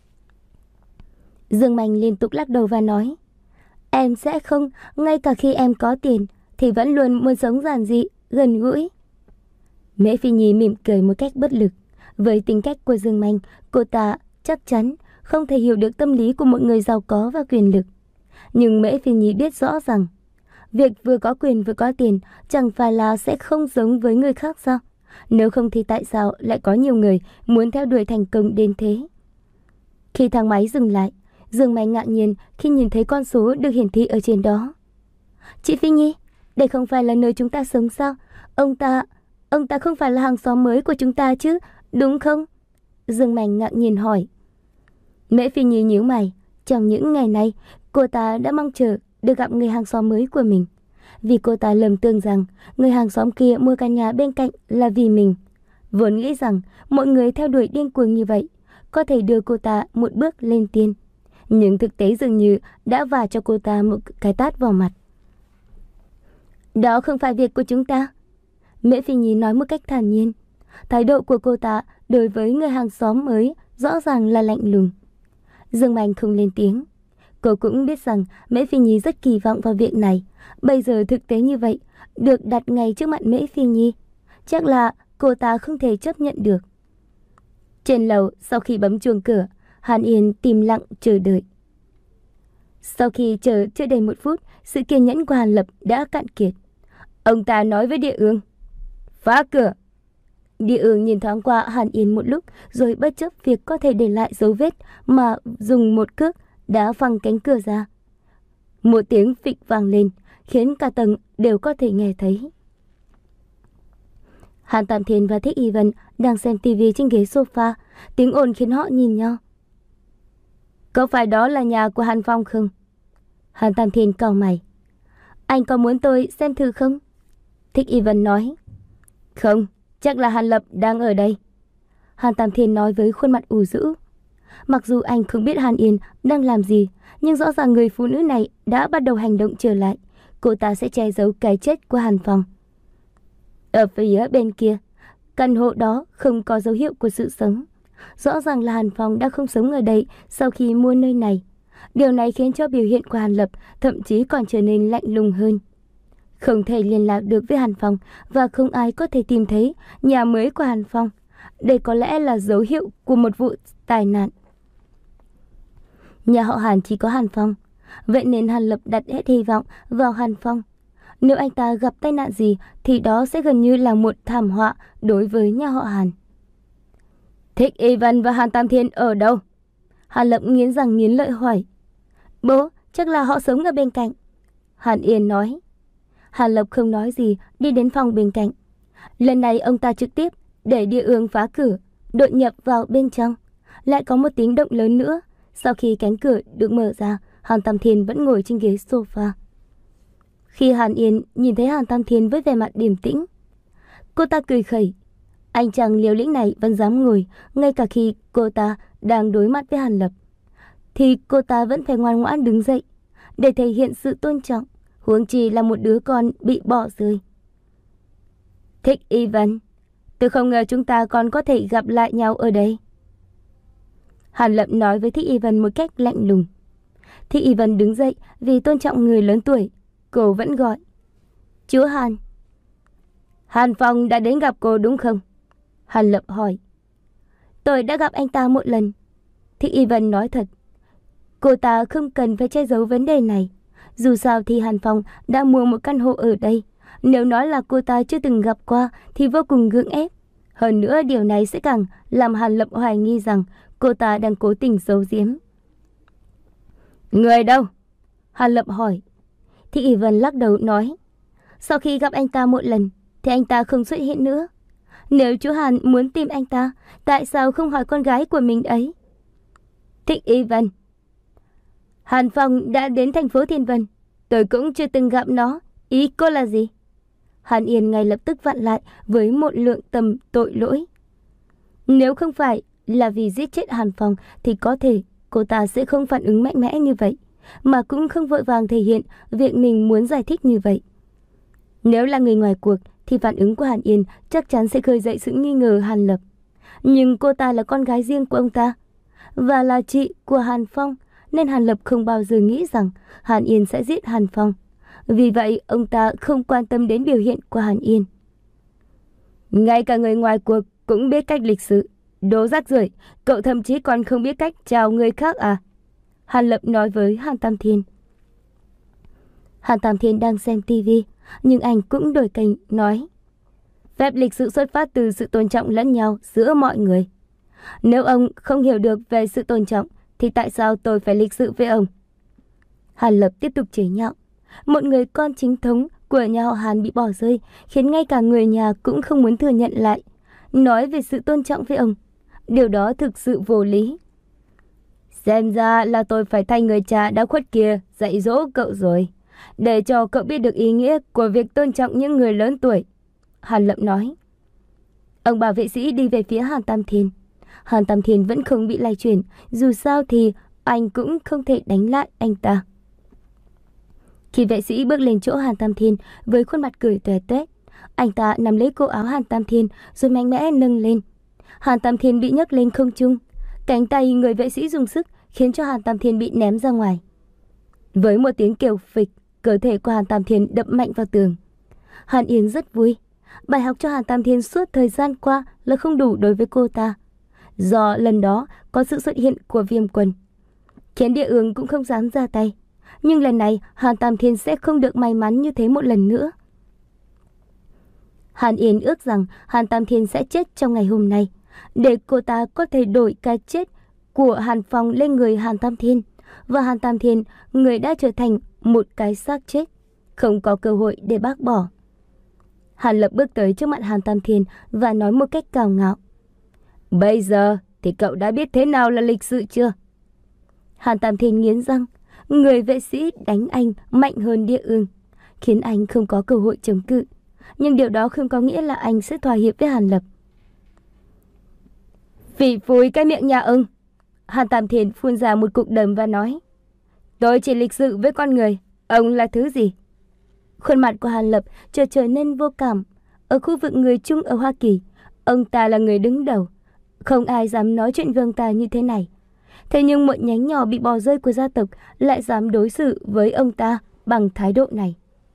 Dương Mạnh liên tục lắc đầu và nói, em sẽ không, ngay cả khi em có tiền thì vẫn luôn muốn sống giản dị, gần gũi. Mễ Phi Nhi mỉm cười một cách bất lực. Với tính cách của Dương Mạnh, cô ta chắc chắn không thể hiểu được tâm lý của một người giàu có và quyền lực. Nhưng Mễ Phi Nhi biết rõ rằng việc vừa có quyền vừa có tiền chẳng phải là sẽ không giống với người khác sao? Nếu không thì tại sao lại có nhiều người muốn theo đuổi thành công đến thế? Khi thang máy dừng lại, Dương Mạnh ngạc nhiên khi nhìn thấy con số được hiển thị ở trên đó. Chị Phi Nhi, đây không phải là nơi chúng ta sống sao? Ông ta, ông ta không phải là hàng xóm mới của chúng ta chứ, đúng không? Dương Mạnh ngạc nhiên hỏi. Mễ Phi Nhi nhíu mày. Trong những ngày này, cô ta đã mong chờ được gặp người hàng xóm mới của mình. Vì cô ta lầm tưởng rằng người hàng xóm kia mua căn nhà bên cạnh là vì mình. Vốn nghĩ rằng mọi người theo đuổi điên cuồng như vậy có thể đưa cô ta một bước lên tiên. Nhưng thực tế dường như đã vả cho cô ta một cái tát vào mặt. Đó không phải việc của chúng ta, Mễ Phi Nhi nói một cách thản nhiên. Thái độ của cô ta đối với người hàng xóm mới rõ ràng là lạnh lùng. Dương Mạnh không lên tiếng. Cô cũng biết rằng Mễ Phi Nhi rất kỳ vọng vào việc này. Bây giờ thực tế như vậy được đặt ngay trước mặt Mễ Phi Nhi, chắc là cô ta không thể chấp nhận được. Trên lầu, sau khi bấm chuông cửa, Hàn Yên im lặng chờ đợi. Sau khi chờ chưa đầy một phút, sự kiên nhẫn của Hàn Lập đã cạn kiệt. Ông ta nói với Địa Ương, phá cửa. Địa Ương nhìn thoáng qua Hàn Yên một lúc, rồi bất chấp việc có thể để lại dấu vết mà dùng một cước đá phăng cánh cửa ra. Một tiếng phịch vang lên, khiến cả tầng đều có thể nghe thấy. Hàn Tam Thiên và Thích Y Vân đang xem tivi trên ghế sofa, tiếng ồn khiến họ nhìn nhau. Có phải đó là nhà của Hàn Phong không? Hàn Tam Thiên cau mày. Anh có muốn tôi xem thử không? Thích Y Vân nói. Không, chắc là Hàn Lập đang ở đây. Hàn Tam Thiên nói với khuôn mặt ủ rũ. Mặc dù anh không biết Hàn Yên đang làm gì, nhưng rõ ràng người phụ nữ này đã bắt đầu hành động trở lại. Cô ta sẽ che giấu cái chết của Hàn Phong. Ở phía bên kia, căn hộ đó không có dấu hiệu của sự sống. Rõ ràng là Hàn Phong đã không sống ở đây sau khi mua nơi này. Điều này khiến cho biểu hiện của Hàn Lập thậm chí còn trở nên lạnh lùng hơn. Không thể liên lạc được với Hàn Phong và không ai có thể tìm thấy nhà mới của Hàn Phong. Đây có lẽ là dấu hiệu của một vụ tai nạn. Nhà họ Hàn chỉ có Hàn Phong, vậy nên Hàn Lập đặt hết hy vọng vào Hàn Phong. Nếu anh ta gặp tai nạn gì thì đó sẽ gần như là một thảm họa đối với nhà họ Hàn. Thích Y Vân và Hàn Tam Thiên ở đâu? Hàn Lập nghiến răng nghiến lợi hỏi. Bố, chắc là họ sống ở bên cạnh. Hàn Yên nói. Hàn Lập không nói gì, đi đến phòng bên cạnh. Lần này ông ta trực tiếp để địa ương phá cửa, đột nhập vào bên trong. Lại có một tiếng động lớn nữa. Sau khi cánh cửa được mở ra, Hàn Tam Thiên vẫn ngồi trên ghế sofa. Khi Hàn Yên nhìn thấy Hàn Tam Thiên với vẻ mặt điềm tĩnh, cô ta cười khẩy. Anh chàng liều lĩnh này vẫn dám ngồi, ngay cả khi cô ta đang đối mặt với Hàn Lập, thì cô ta vẫn phải ngoan ngoãn đứng dậy để thể hiện sự tôn trọng, huống chi là một đứa con bị bỏ rơi. Thích Y Vân, tôi không ngờ chúng ta còn có thể gặp lại nhau ở đây. Hàn Lập nói với Thích Y Vân một cách lạnh lùng. Thích Y Vân đứng dậy vì tôn trọng người lớn tuổi. Cô vẫn gọi. Chú Hàn. Hàn Phong đã đến gặp cô đúng không? Hàn Lập hỏi. Tôi đã gặp anh ta một lần. Thích Y Vân nói thật. Cô ta không cần phải che giấu vấn đề này. Dù sao thì Hàn Phong đã mua một căn hộ ở đây. Nếu nói là cô ta chưa từng gặp qua thì vô cùng gượng ép. Hơn nữa điều này sẽ càng làm Hàn Lập hoài nghi rằng cô ta đang cố tình giấu giếm. Người đâu? Hàn Lập hỏi. Thích Y Vân lắc đầu nói. Sau khi gặp anh ta một lần thì anh ta không xuất hiện nữa. Nếu chú Hàn muốn tìm anh ta, tại sao không hỏi con gái của mình ấy? Thích Y Vân. Hàn Phong đã đến thành phố Thiên Vân. Tôi cũng chưa từng gặp nó. Ý cô là gì? Hàn Yên ngay lập tức vặn lại với một lượng tầm tội lỗi. Nếu không phải là vì giết chết Hàn Phong thì có thể cô ta sẽ không phản ứng mạnh mẽ như vậy, mà cũng không vội vàng thể hiện việc mình muốn giải thích như vậy. Nếu là người ngoài cuộc thì phản ứng của Hàn Yên chắc chắn sẽ khơi dậy sự nghi ngờ Hàn Lập. Nhưng cô ta là con gái riêng của ông ta và là chị của Hàn Phong, nên Hàn Lập không bao giờ nghĩ rằng Hàn Yên sẽ giết Hàn Phong. Vì vậy ông ta không quan tâm đến biểu hiện của Hàn Yên. Ngay cả người ngoài cuộc cũng biết cách lịch sự. Đồ rác rưởi, cậu thậm chí còn không biết cách chào người khác à? Hàn Lập nói với Hàn Tam Thiên. Hàn Tam Thiên đang xem tivi, nhưng anh cũng đổi kênh nói. Phép lịch sự xuất phát từ sự tôn trọng lẫn nhau giữa mọi người. Nếu ông không hiểu được về sự tôn trọng thì tại sao tôi phải lịch sự với ông? Hàn Lập tiếp tục chế nhạo. Một người con chính thống của nhà họ Hàn bị bỏ rơi khiến ngay cả người nhà cũng không muốn thừa nhận lại. Nói về sự tôn trọng với ông, điều đó thực sự vô lý. Xem ra là tôi phải thay người cha đã khuất kia dạy dỗ cậu rồi, để cho cậu biết được ý nghĩa của việc tôn trọng những người lớn tuổi. Hàn Lập nói. Ông bảo vệ sĩ đi về phía Hàn Tam Thiên. Hàn Tam Thiên vẫn không bị lay chuyển, dù sao thì anh cũng không thể đánh lại anh ta. Khi vệ sĩ bước lên chỗ Hàn Tam Thiên với khuôn mặt cười tuét tuét, anh ta nắm lấy cổ áo Hàn Tam Thiên rồi mạnh mẽ nâng lên. Hàn Tam Thiên bị nhấc lên không trung. Cánh tay người vệ sĩ dùng sức khiến cho Hàn Tam Thiên bị ném ra ngoài. Với một tiếng kêu phịch, cơ thể của Hàn Tam Thiên đập mạnh vào tường. Hàn Yên rất vui. Bài học cho Hàn Tam Thiên suốt thời gian qua là không đủ đối với cô ta. Do lần đó có sự xuất hiện của Viêm Quân, khiến Địa Ương cũng không dám ra tay. Nhưng lần này Hàn Tam Thiên sẽ không được may mắn như thế một lần nữa. Hàn Yên ước rằng Hàn Tam Thiên sẽ chết trong ngày hôm nay, để cô ta có thể đổi cái chết của Hàn Phong lên người Hàn Tam Thiên, và Hàn Tam Thiên, người đã trở thành một cái xác chết, không có cơ hội để bác bỏ. Hàn Lập bước tới trước mặt Hàn Tam Thiên và nói một cách cào ngạo. Bây giờ thì cậu đã biết thế nào là lịch sự chưa? Hàn Tam Thiên nghiến răng. Người vệ sĩ đánh anh mạnh hơn Địa Ương, khiến anh không có cơ hội chống cự. nhưng điều đó không có nghĩa là anh sẽ thỏa hiệp với Hàn Lập. Phỉ phúi cái miệng nhà ông. Hàn Tam Thiên phun ra một cục đờm và nói, tôi chỉ lịch sự với con người, ông là thứ gì? Khuôn mặt của Hàn Lập chợt trở nên vô cảm. Ở khu vực người Trung ở Hoa Kỳ, ông ta là người đứng đầu, không ai dám nói chuyện với ông ta như thế này. Thế nhưng một nhánh nhỏ bị bỏ rơi của gia tộc lại dám đối xử với ông ta bằng thái độ này.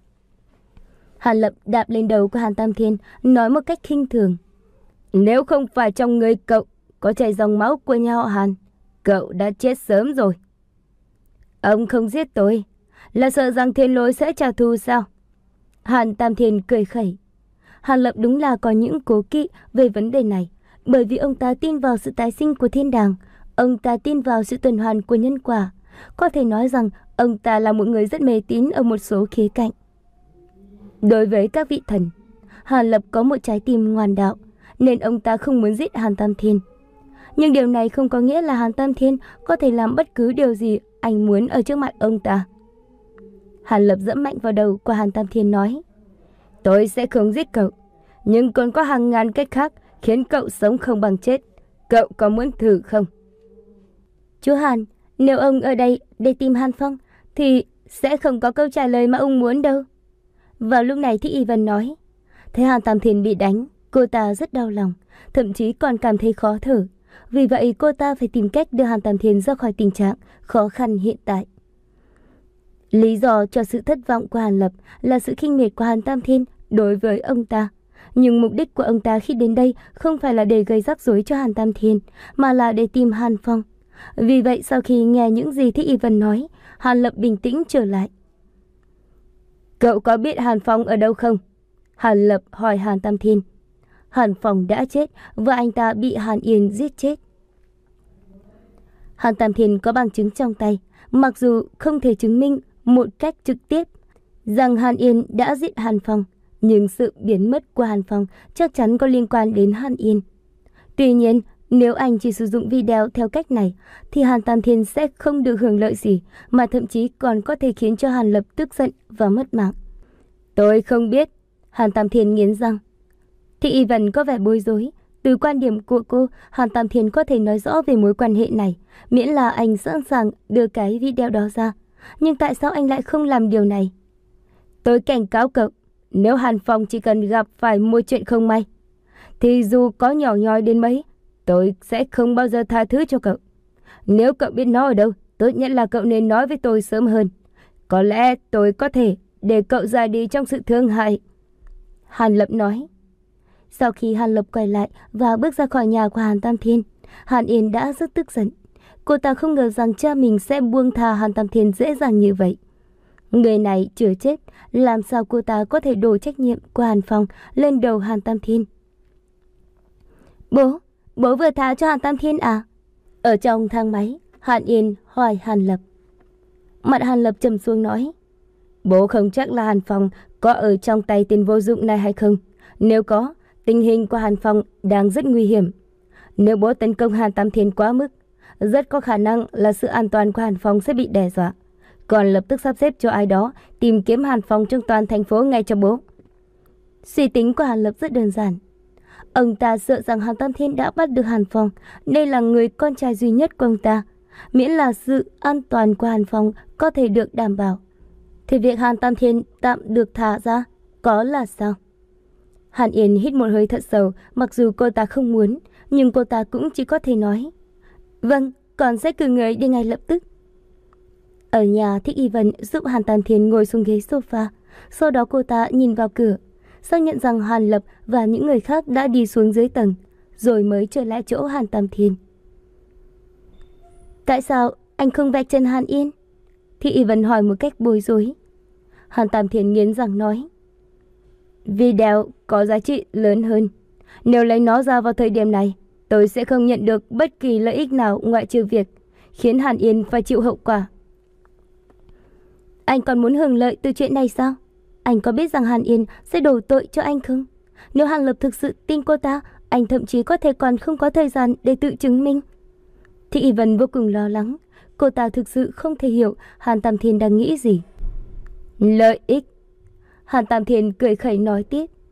Hàn Lập đạp lên đầu của Hàn Tam Thiên, nói một cách khinh thường, nếu không phải trong người cậu có chảy dòng máu của nhà họ Hàn, cậu đã chết sớm rồi. Ông không giết tôi, là sợ rằng Thiên Lôi sẽ trả thù sao? Hàn Tam Thiên cười khẩy. Hàn Lập đúng là có những cố kỵ về vấn đề này, bởi vì ông ta tin vào sự tái sinh của thiên đàng, ông ta tin vào sự tuần hoàn của nhân quả. Có thể nói rằng ông ta là một người rất mê tín ở một số khía cạnh. Đối với các vị thần, Hàn Lập có một trái tim ngoan đạo, nên ông ta không muốn giết Hàn Tam Thiên. Nhưng điều này không có nghĩa là Hàn Tam Thiên có thể làm bất cứ điều gì anh muốn ở trước mặt ông ta. Hàn Lập dẫm mạnh vào đầu của Hàn Tam Thiên nói, tôi sẽ không giết cậu, nhưng còn có hàng ngàn cách khác khiến cậu sống không bằng chết. Cậu có muốn thử không? Chú Hàn, nếu ông ở đây để tìm Hàn Phong thì sẽ không có câu trả lời mà ông muốn đâu. Vào lúc này Thích Y Vân nói. Thấy Hàn Tam Thiên bị đánh, cô ta rất đau lòng, thậm chí còn cảm thấy khó thở. Vì vậy cô ta phải tìm cách đưa Hàn Tam Thiên ra khỏi tình trạng khó khăn hiện tại. Lý do cho sự thất vọng của Hàn Lập là sự khinh miệt của Hàn Tam Thiên đối với ông ta. Nhưng mục đích của ông ta khi đến đây không phải là để gây rắc rối cho Hàn Tam Thiên, mà là để tìm Hàn Phong. Vì vậy sau khi nghe những gì Thích Y Vân nói, Hàn Lập bình tĩnh trở lại. Cậu có biết Hàn Phong ở đâu không? Hàn Lập hỏi Hàn Tam Thiên. Hàn Phong đã chết và anh ta bị Hàn Yên giết chết. Hàn Tam Thiên có bằng chứng trong tay, mặc dù không thể chứng minh một cách trực tiếp rằng Hàn Yên đã giết Hàn Phong, nhưng sự biến mất của Hàn Phong chắc chắn có liên quan đến Hàn Yên. Tuy nhiên, nếu anh chỉ sử dụng video theo cách này, thì Hàn Tam Thiên sẽ không được hưởng lợi gì, mà thậm chí còn có thể khiến cho Hàn Lập tức giận và mất mạng. Tôi không biết. Hàn Tam Thiên nghiến răng. Thị Y Vân có vẻ bối rối. Từ quan điểm của cô, Hàn Tam Thiên có thể nói rõ về mối quan hệ này, miễn là anh sẵn sàng đưa cái video đó ra. Nhưng tại sao anh lại không làm điều này? Tôi cảnh cáo cậu, nếu Hàn Phong chỉ cần gặp phải một chuyện không may, thì dù có nhỏ nhoi đến mấy, tôi sẽ không bao giờ tha thứ cho cậu. Nếu cậu biết nó ở đâu, tốt nhất là cậu nên nói với tôi sớm hơn. Có lẽ tôi có thể để cậu ra đi trong sự thương hại. Hàn Lập nói. Sau khi Hàn Lập quay lại và bước ra khỏi nhà của Hàn Tam Thiên, Hàn Yên đã rất tức giận. Cô ta không ngờ rằng cha mình sẽ buông tha Hàn Tam Thiên dễ dàng như vậy. Người này chưa chết, làm sao cô ta có thể đổ trách nhiệm của Hàn Phong lên đầu Hàn Tam Thiên? Bố, bố vừa tha cho Hàn Tam Thiên à? Ở trong thang máy, Hàn Yên hỏi Hàn Lập. Mặt Hàn Lập trầm xuống nói, bố không chắc là Hàn Phong có ở trong tay tên vô dụng này hay không. Nếu có, tình hình của Hàn Phong đang rất nguy hiểm. Nếu bố tấn công Hàn Tam Thiên quá mức, rất có khả năng là sự an toàn của Hàn Phong sẽ bị đe dọa. Còn lập tức sắp xếp cho ai đó tìm kiếm Hàn Phong trong toàn thành phố ngay cho bố. Suy tính của Hàn Lập rất đơn giản. Ông ta sợ rằng Hàn Tam Thiên đã bắt được Hàn Phong. Đây là người con trai duy nhất của ông ta. Miễn là sự an toàn của Hàn Phong có thể được đảm bảo, thì việc Hàn Tam Thiên tạm được thả ra có là sao? Hàn Yên hít một hơi thật sâu, mặc dù cô ta không muốn, nhưng cô ta cũng chỉ có thể nói, vâng, con sẽ cử người đi ngay lập tức. Ở nhà, Thích Y Vân giúp Hàn Tam Thiên ngồi xuống ghế sofa. Sau đó cô ta nhìn vào cửa, xác nhận rằng Hàn Lập và những người khác đã đi xuống dưới tầng, rồi mới trở lại chỗ Hàn Tam Thiên. Tại sao anh không vạch chân Hàn Yên? Thích Y Vân hỏi một cách bối rối. Hàn Tam Thiên nghiến răng nói, video có giá trị lớn hơn. Nếu lấy nó ra vào thời điểm này, tôi sẽ không nhận được bất kỳ lợi ích nào ngoại trừ việc khiến Hàn Yên phải chịu hậu quả. Anh còn muốn hưởng lợi từ chuyện này sao? Anh có biết rằng Hàn Yên sẽ đổ tội cho anh không? Nếu Hàn Lập thực sự tin cô ta, anh thậm chí có thể còn không có thời gian để tự chứng minh. Thị Y Vân vô cùng lo lắng. Cô ta thực sự không thể hiểu Hàn Tam Thiên đang nghĩ gì. Lợi ích? Hàn Tam Thiên cười khẩy nói tiếp.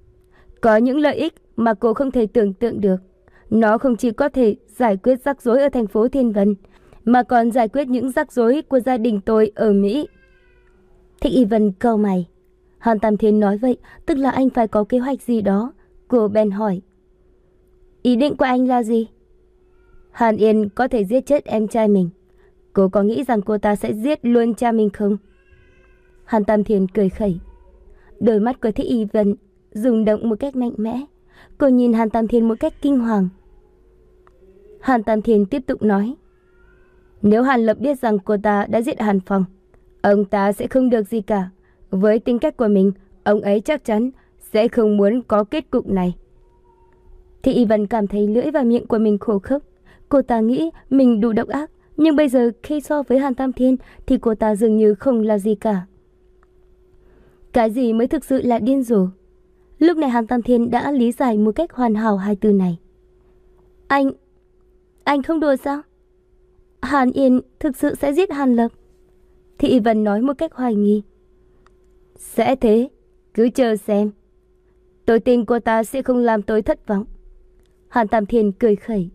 Có những lợi ích mà cô không thể tưởng tượng được. Nó không chỉ có thể giải quyết rắc rối ở thành phố Thiên Vân, mà còn giải quyết những rắc rối của gia đình tôi ở Mỹ. Thích Y Vân cau mày. Hàn Tam Thiên nói vậy, tức là anh phải có kế hoạch gì đó. Cô bèn hỏi. Ý định của anh là gì? Hàn Yên có thể giết chết em trai mình. Cô có nghĩ rằng cô ta sẽ giết luôn cha mình không? Hàn Tam Thiên cười khẩy. Đôi mắt của Thích Y Vân rung động một cách mạnh mẽ. Cô nhìn Hàn Tam Thiên một cách kinh hoàng. Hàn Tam Thiên tiếp tục nói. Nếu Hàn Lập biết rằng cô ta đã giết Hàn Phong, ông ta sẽ không được gì cả. Với tính cách của mình, ông ấy chắc chắn sẽ không muốn có kết cục này. Thì Y Vân cảm thấy lưỡi và miệng của mình khô khốc. Cô ta nghĩ mình đủ độc ác, nhưng bây giờ khi so với Hàn Tam Thiên thì cô ta dường như không là gì cả. Cái gì mới thực sự là điên rồ? Lúc này Hàn Tam Thiên đã lý giải một cách hoàn hảo hai từ này. Anh... Anh không đùa sao? Hàn Yên thực sự sẽ giết Hàn Lập? Thì Y Vân nói một cách hoài nghi. Sẽ thế, cứ chờ xem. Tôi tin cô ta sẽ không làm tôi thất vọng. Hàn Tam Thiên cười khẩy.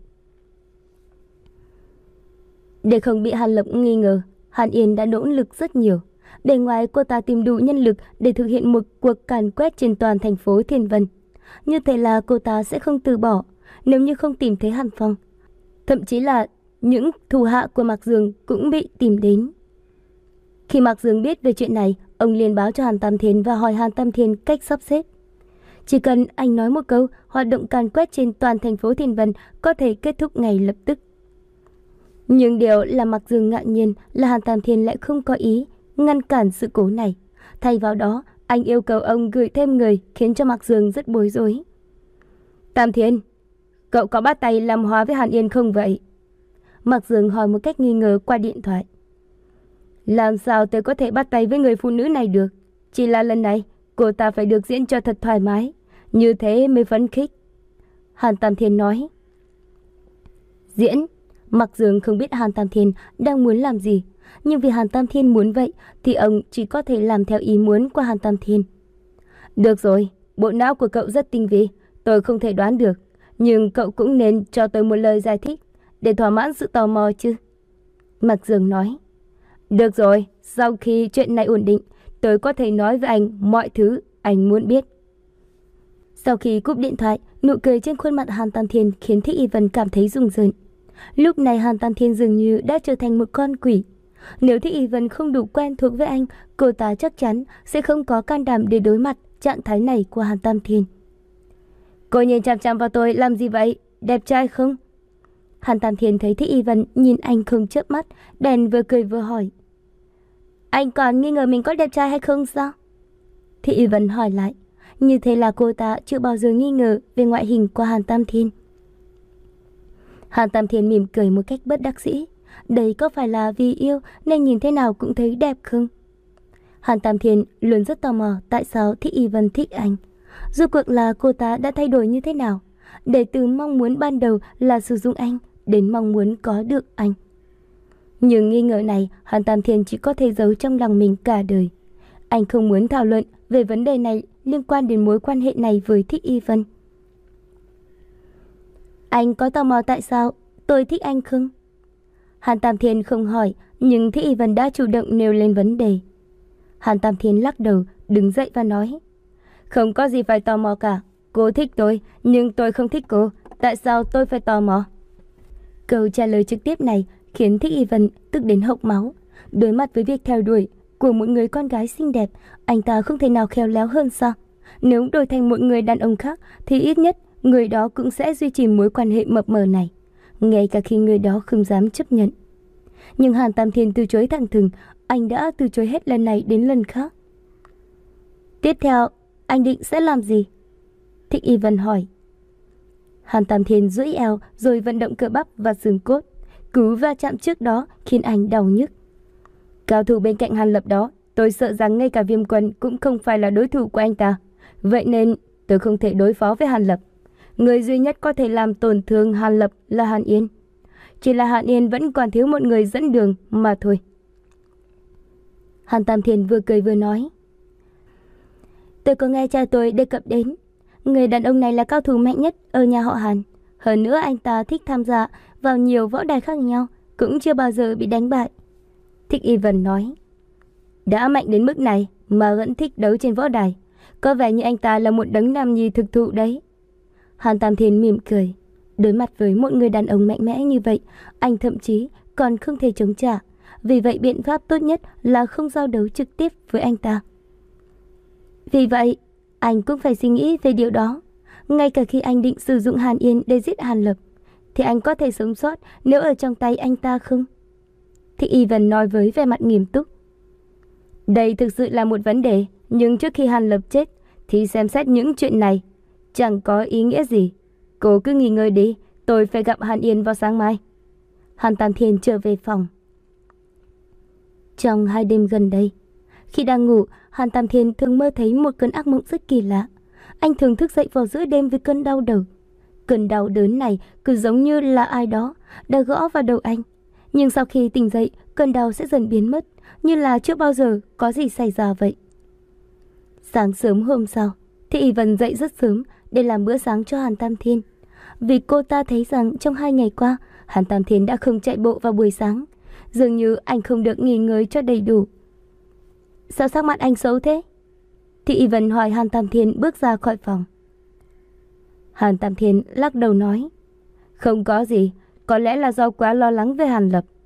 Để không bị Hàn Lập nghi ngờ, Hàn Yên đã nỗ lực rất nhiều. Để ngoài cô ta tìm đủ nhân lực để thực hiện một cuộc càn quét trên toàn thành phố Thiên Vân. Như thế là cô ta sẽ không từ bỏ nếu như không tìm thấy Hàn Phong. Thậm chí là những thủ hạ của Mạc Dương cũng bị tìm đến. Khi Mạc Dương biết về chuyện này, ông liền báo cho Hàn Tam Thiên và hỏi Hàn Tam Thiên cách sắp xếp. Chỉ cần anh nói một câu, hoạt động càn quét trên toàn thành phố Thiên Vân có thể kết thúc ngay lập tức. Nhưng điều làm Mạc Dương ngạc nhiên là Hàn Tam Thiên lại không có ý ngăn cản sự cố này. Thay vào đó, anh yêu cầu ông gửi thêm người, khiến cho Mạc Dương rất bối rối. Tam Thiên, cậu có bắt tay làm hóa với Hàn Yên không vậy? Mạc Dương hỏi một cách nghi ngờ qua điện thoại. Làm sao tôi có thể bắt tay với người phụ nữ này được? Chỉ là lần này, cô ta phải được diễn cho thật thoải mái, như thế mới phấn khích. Hàn Tam Thiên nói. Diễn? Mạc Dương không biết Hàn Tam Thiên đang muốn làm gì, nhưng vì Hàn Tam Thiên muốn vậy thì ông chỉ có thể làm theo ý muốn của Hàn Tam Thiên. Được rồi, bộ não của cậu rất tinh vi, tôi không thể đoán được, nhưng cậu cũng nên cho tôi một lời giải thích để thỏa mãn sự tò mò chứ. Mạc Dương nói. Được rồi, sau khi chuyện này ổn định, tôi có thể nói với anh mọi thứ anh muốn biết. Sau khi cúp điện thoại, nụ cười trên khuôn mặt Hàn Tam Thiên khiến Thích Y Vân cảm thấy rùng rợn. Lúc này Hàn Tam Thiên dường như đã trở thành một con quỷ. Nếu Thích Y Vân không đủ quen thuộc với anh, cô ta chắc chắn sẽ không có can đảm để đối mặt trạng thái này của Hàn Tam Thiên. Cô nhìn chằm chằm vào tôi làm gì vậy? Đẹp trai không? Hàn Tam Thiên thấy Thích Y Vân nhìn anh không chớp mắt, đèn vừa cười vừa hỏi. Anh còn nghi ngờ mình có đẹp trai hay không sao? Thích Y Vân hỏi lại. Như thế là cô ta chưa bao giờ nghi ngờ về ngoại hình của Hàn Tam Thiên. Hàn Tam Thiên mỉm cười một cách bất đắc dĩ. Đây có phải là vì yêu nên nhìn thế nào cũng thấy đẹp không? Hàn Tam Thiên luôn rất tò mò tại sao Thích Y Vân thích anh. Rốt cuộc là cô ta đã thay đổi như thế nào, để từ mong muốn ban đầu là sử dụng anh đến mong muốn có được anh. Nhưng nghi ngờ này Hàn Tam Thiên chỉ có thể giấu trong lòng mình cả đời. Anh không muốn thảo luận về vấn đề này liên quan đến mối quan hệ này với Thích Y Vân. Anh có tò mò tại sao tôi thích anh không? Hàn Tam Thiên không hỏi, nhưng Thích Y Vân đã chủ động nêu lên vấn đề. Hàn Tam Thiên lắc đầu, đứng dậy và nói. Không có gì phải tò mò cả. Cô thích tôi, nhưng tôi không thích cô. Tại sao tôi phải tò mò? Câu trả lời trực tiếp này khiến Thích Y Vân tức đến hộc máu. Đối mặt với việc theo đuổi của một người con gái xinh đẹp, anh ta không thể nào khéo léo hơn sao? Nếu đổi thành một người đàn ông khác thì ít nhất người đó cũng sẽ duy trì mối quan hệ mập mờ này, ngay cả khi người đó không dám chấp nhận. Nhưng Hàn Tam Thiên từ chối thẳng thừng, anh đã từ chối hết lần này đến lần khác. Tiếp theo, anh định sẽ làm gì? Thích Y Vân hỏi. Hàn Tam Thiên duỗi eo rồi vận động cơ bắp và xương cốt. Cú va chạm trước đó khiến anh đau nhức. Cao thủ bên cạnh Hàn Lập đó, tôi sợ rằng ngay cả Viêm Quân cũng không phải là đối thủ của anh ta. Vậy nên tôi không thể đối phó với Hàn Lập. Người duy nhất có thể làm tổn thương Hàn Lập là Hàn Yên. Chỉ là Hàn Yên vẫn còn thiếu một người dẫn đường mà thôi. Hàn Tam Thiên vừa cười vừa nói. Tôi có nghe cha tôi đề cập đến. Người đàn ông này là cao thủ mạnh nhất ở nhà họ Hàn. Hơn nữa anh ta thích tham gia vào nhiều võ đài khác nhau, cũng chưa bao giờ bị đánh bại. Thích Y Vân nói. Đã mạnh đến mức này mà vẫn thích đấu trên võ đài, có vẻ như anh ta là một đấng nam nhi thực thụ đấy. Hàn Tam Thiên mỉm cười. Đối mặt với một người đàn ông mạnh mẽ như vậy, anh thậm chí còn không thể chống trả. Vì vậy biện pháp tốt nhất là không giao đấu trực tiếp với anh ta. Vì vậy, anh cũng phải suy nghĩ về điều đó. Ngay cả khi anh định sử dụng Hàn Yên để giết Hàn Lập, thì anh có thể sống sót nếu ở trong tay anh ta không? Thích Y Vân nói với vẻ mặt nghiêm túc. Đây thực sự là một vấn đề, nhưng trước khi Hàn Lập chết thì xem xét những chuyện này chẳng có ý nghĩa gì. Cô cứ nghỉ ngơi đi, tôi phải gặp Hàn Yên vào sáng mai. Hàn Tam Thiên trở về phòng. Trong hai đêm gần đây, khi đang ngủ, Hàn Tam Thiên thường mơ thấy một cơn ác mộng rất kỳ lạ. Anh thường thức dậy vào giữa đêm với cơn đau đầu. Cơn đau đớn này cứ giống như là ai đó đã gõ vào đầu anh. Nhưng sau khi tỉnh dậy, cơn đau sẽ dần biến mất, như là chưa bao giờ có gì xảy ra vậy. Sáng sớm hôm sau, Thị Y Vân dậy rất sớm để làm bữa sáng cho Hàn Tam Thiên. Vì cô ta thấy rằng trong hai ngày qua, Hàn Tam Thiên đã không chạy bộ vào buổi sáng. Dường như anh không được nghỉ ngơi cho đầy đủ. Sao sắc mặt anh xấu thế? Thị Y Vân hỏi Hàn Tam Thiên bước ra khỏi phòng. Hàn Tam Thiên lắc đầu nói. Không có gì, có lẽ là do quá lo lắng về Hàn Lập.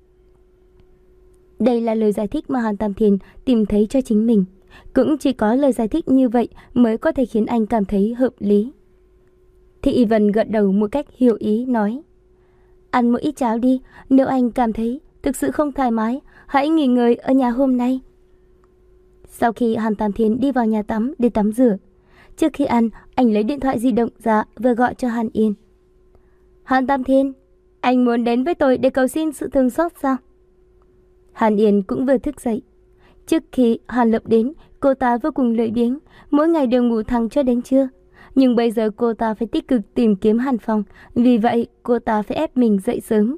Đây là lời giải thích mà Hàn Tam Thiên tìm thấy cho chính mình. Cũng chỉ có lời giải thích như vậy mới có thể khiến anh cảm thấy hợp lý. Thị Y Vân gật đầu một cách hiểu ý nói. Ăn một ít cháo đi, nếu anh cảm thấy thực sự không thoải mái, hãy nghỉ ngơi ở nhà hôm nay. Sau khi Hàn Tam Thiên đi vào nhà tắm để tắm rửa, trước khi ăn, anh lấy điện thoại di động ra và gọi cho Hàn Yên. Hàn Tam Thiên, anh muốn đến với tôi để cầu xin sự thương xót sao? Hàn Yên cũng vừa thức dậy. Trước khi Hàn Lập đến, cô ta vô cùng lười biếng, mỗi ngày đều ngủ thẳng cho đến trưa. Nhưng bây giờ cô ta phải tích cực tìm kiếm Hàn Phong, vì vậy cô ta phải ép mình dậy sớm.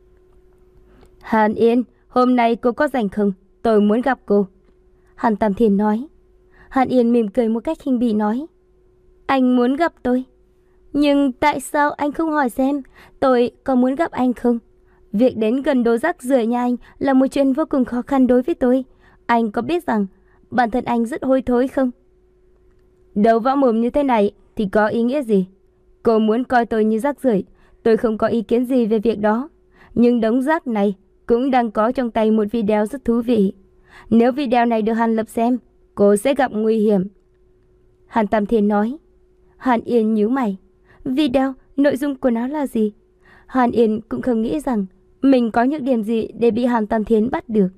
Hàn Yên, hôm nay cô có rảnh không? Tôi muốn gặp cô. Hàn Tam Thiên nói. Hàn Yên mỉm cười một cách khinh bỉ nói. Anh muốn gặp tôi? Nhưng tại sao anh không hỏi xem tôi có muốn gặp anh không? Việc đến gần đồ rác rưởi nhà anh là một chuyện vô cùng khó khăn đối với tôi. Anh có biết rằng bản thân anh rất hôi thối không? Đầu võ mồm như thế này thì có ý nghĩa gì? Cô muốn coi tôi như rác rưởi, tôi không có ý kiến gì về việc đó. Nhưng đống rác này cũng đang có trong tay một video rất thú vị. Nếu video này được Hàn Lập xem, cô sẽ gặp nguy hiểm. Hàn Tam Thiên nói. Hàn Yên nhíu mày. Video, nội dung của nó là gì? Hàn Yên cũng không nghĩ rằng mình có nhược điểm gì để bị Hàn Tam Thiên bắt được.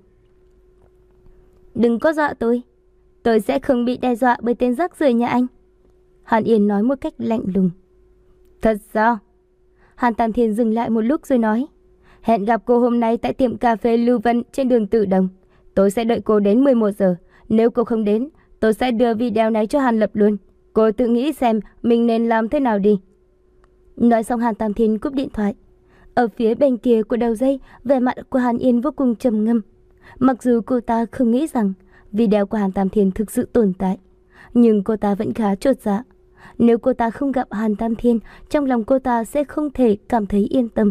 Đừng có dọa tôi. Tôi sẽ không bị đe dọa bởi tên rác rưởi nhà anh. Hàn Yên nói một cách lạnh lùng. Thật sao? Hàn Tam Thiên dừng lại một lúc rồi nói. Hẹn gặp cô hôm nay tại tiệm cà phê Lưu Vân trên đường Tự Đồng. Tôi sẽ đợi cô đến mười một giờ. Nếu cô không đến, tôi sẽ đưa video này cho Hàn Lập luôn. Cô tự nghĩ xem mình nên làm thế nào đi. Nói xong Hàn Tam Thiên cúp điện thoại. Ở phía bên kia của đầu dây, vẻ mặt của Hàn Yên vô cùng trầm ngâm. Mặc dù cô ta không nghĩ rằng video của Hàn Tam Thiên thực sự tồn tại, nhưng cô ta vẫn khá chột dạ. Nếu cô ta không gặp Hàn Tam Thiên, trong lòng cô ta sẽ không thể cảm thấy yên tâm.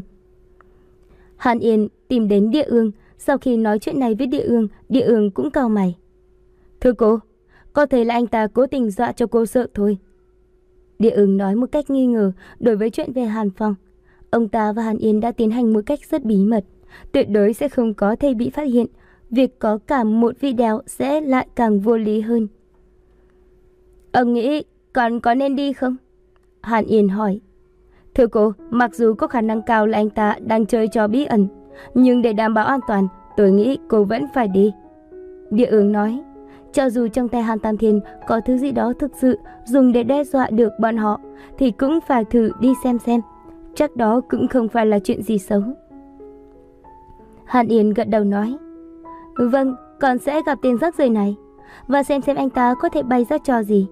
Hàn Yên tìm đến Địa Ương. Sau khi nói chuyện này với Địa Ương, Địa Ương cũng cau mày. Thưa cô, có thể là anh ta cố tình dọa cho cô sợ thôi. Địa Ương nói một cách nghi ngờ đối với chuyện về Hàn Phong. Ông ta và Hàn Yên đã tiến hành một cách rất bí mật, tuyệt đối sẽ không có thể bị phát hiện. Việc có cả một video sẽ lại càng vô lý hơn. Ông nghĩ còn có nên đi không? Hàn Yên hỏi. Thưa cô, mặc dù có khả năng cao là anh ta đang chơi trò bí ẩn, nhưng để đảm bảo an toàn, tôi nghĩ cô vẫn phải đi. Địa Ương nói. Cho dù trong tay Hàn Tam Thiên có thứ gì đó thực sự dùng để đe dọa được bọn họ, thì cũng phải thử đi xem xem. Chắc đó cũng không phải là chuyện gì xấu. Hàn Yên gật đầu nói. Vâng, con sẽ gặp tên rác rưởi này và xem xem anh ta có thể bày ra trò gì.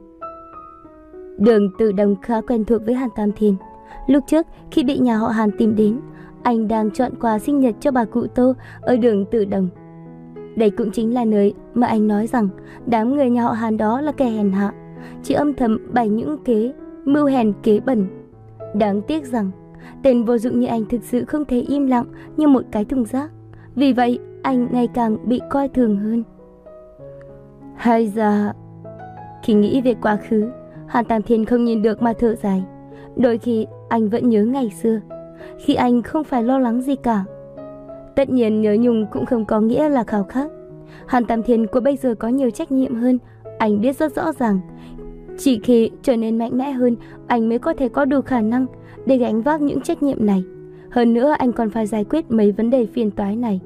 Đường Tự Đồng khá quen thuộc với Hàn Tam Thiên. Lúc trước khi bị nhà họ Hàn tìm đến, anh đang chọn quà sinh nhật cho bà cụ Tô ở đường Tự Đồng. Đây cũng chính là nơi mà anh nói rằng đám người nhà họ Hàn đó là kẻ hèn hạ. chỉ âm thầm bày những kế mưu hèn kế bẩn. Đáng tiếc rằng tên vô dụng như anh thực sự không thể im lặng như một cái thùng rác. Vì vậy anh ngày càng bị coi thường hơn. Hay giờ, khi nghĩ về quá khứ, Hàn Tam Thiên không nhìn được mà thở dài. Đôi khi anh vẫn nhớ ngày xưa, khi anh không phải lo lắng gì cả. Tất nhiên nhớ nhung cũng không có nghĩa là khao khát. Hàn Tam Thiên của bây giờ có nhiều trách nhiệm hơn. Anh biết rất rõ ràng, chỉ khi trở nên mạnh mẽ hơn, anh mới có thể có đủ khả năng để gánh vác những trách nhiệm này. Hơn nữa anh còn phải giải quyết mấy vấn đề phiền toái này.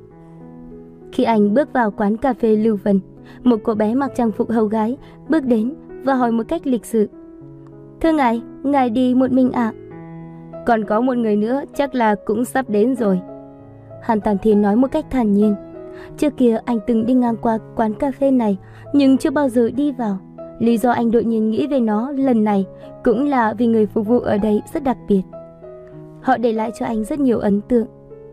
Khi anh bước vào quán cà phê Lưu Vân, một cô bé mặc trang phục hầu gái bước đến và hỏi một cách lịch sự: "Thưa ngài, ngài đi một mình ạ?" "Còn có một người nữa, chắc là cũng sắp đến rồi." Hàn Tam Thiên nói một cách thản nhiên. Trước kia anh từng đi ngang qua quán cà phê này, nhưng chưa bao giờ đi vào. Lý do anh đột nhiên nghĩ về nó lần này cũng là vì người phục vụ ở đây rất đặc biệt. Họ để lại cho anh rất nhiều ấn tượng.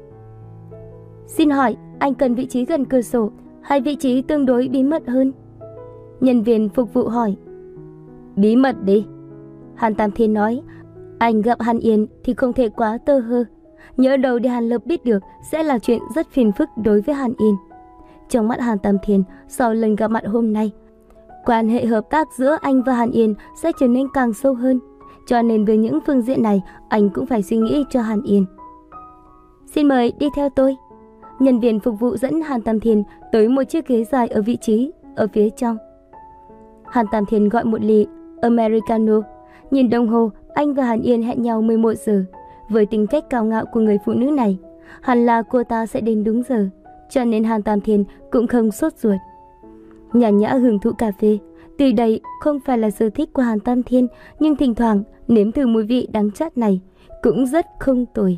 "Xin hỏi, anh cần vị trí gần cửa sổ hay vị trí tương đối bí mật hơn?" Nhân viên phục vụ hỏi. "Bí mật đi." Hàn Tam Thiên nói. Anh gặp Hàn Yên thì không thể quá tơ hơ. Nhỡ đầu để Hàn Lập biết được sẽ là chuyện rất phiền phức đối với Hàn Yên. Trong mắt Hàn Tam Thiên, sau lần gặp mặt hôm nay, quan hệ hợp tác giữa anh và Hàn Yên sẽ trở nên càng sâu hơn. Cho nên với những phương diện này, anh cũng phải suy nghĩ cho Hàn Yên. "Xin mời đi theo tôi." Nhân viên phục vụ dẫn Hàn Tam Thiên tới một chiếc ghế dài ở vị trí ở phía trong. Hàn Tam Thiên gọi một ly Americano. Nhìn đồng hồ, anh và Hàn Yên hẹn nhau mười một giờ. Với tính cách cao ngạo của người phụ nữ này, hẳn là cô ta sẽ đến đúng giờ, cho nên Hàn Tam Thiên cũng không sốt ruột. Nhàn nhã hưởng thụ cà phê. Tuy đây không phải là sở thích của Hàn Tam Thiên, nhưng thỉnh thoảng nếm thử mùi vị đắng chát này cũng rất không tồi.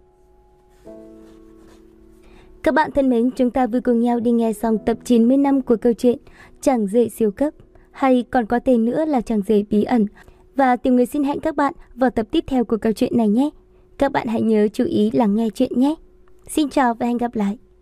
Các bạn thân mến, chúng ta vừa cùng nhau đi nghe xong tập chín mươi năm của câu chuyện Chàng rể siêu cấp, hay còn có tên nữa là Chàng rể bí ẩn. Và Tìm Người xin hẹn các bạn vào tập tiếp theo của câu chuyện này nhé. Các bạn hãy nhớ chú ý lắng nghe chuyện nhé. Xin chào và hẹn gặp lại.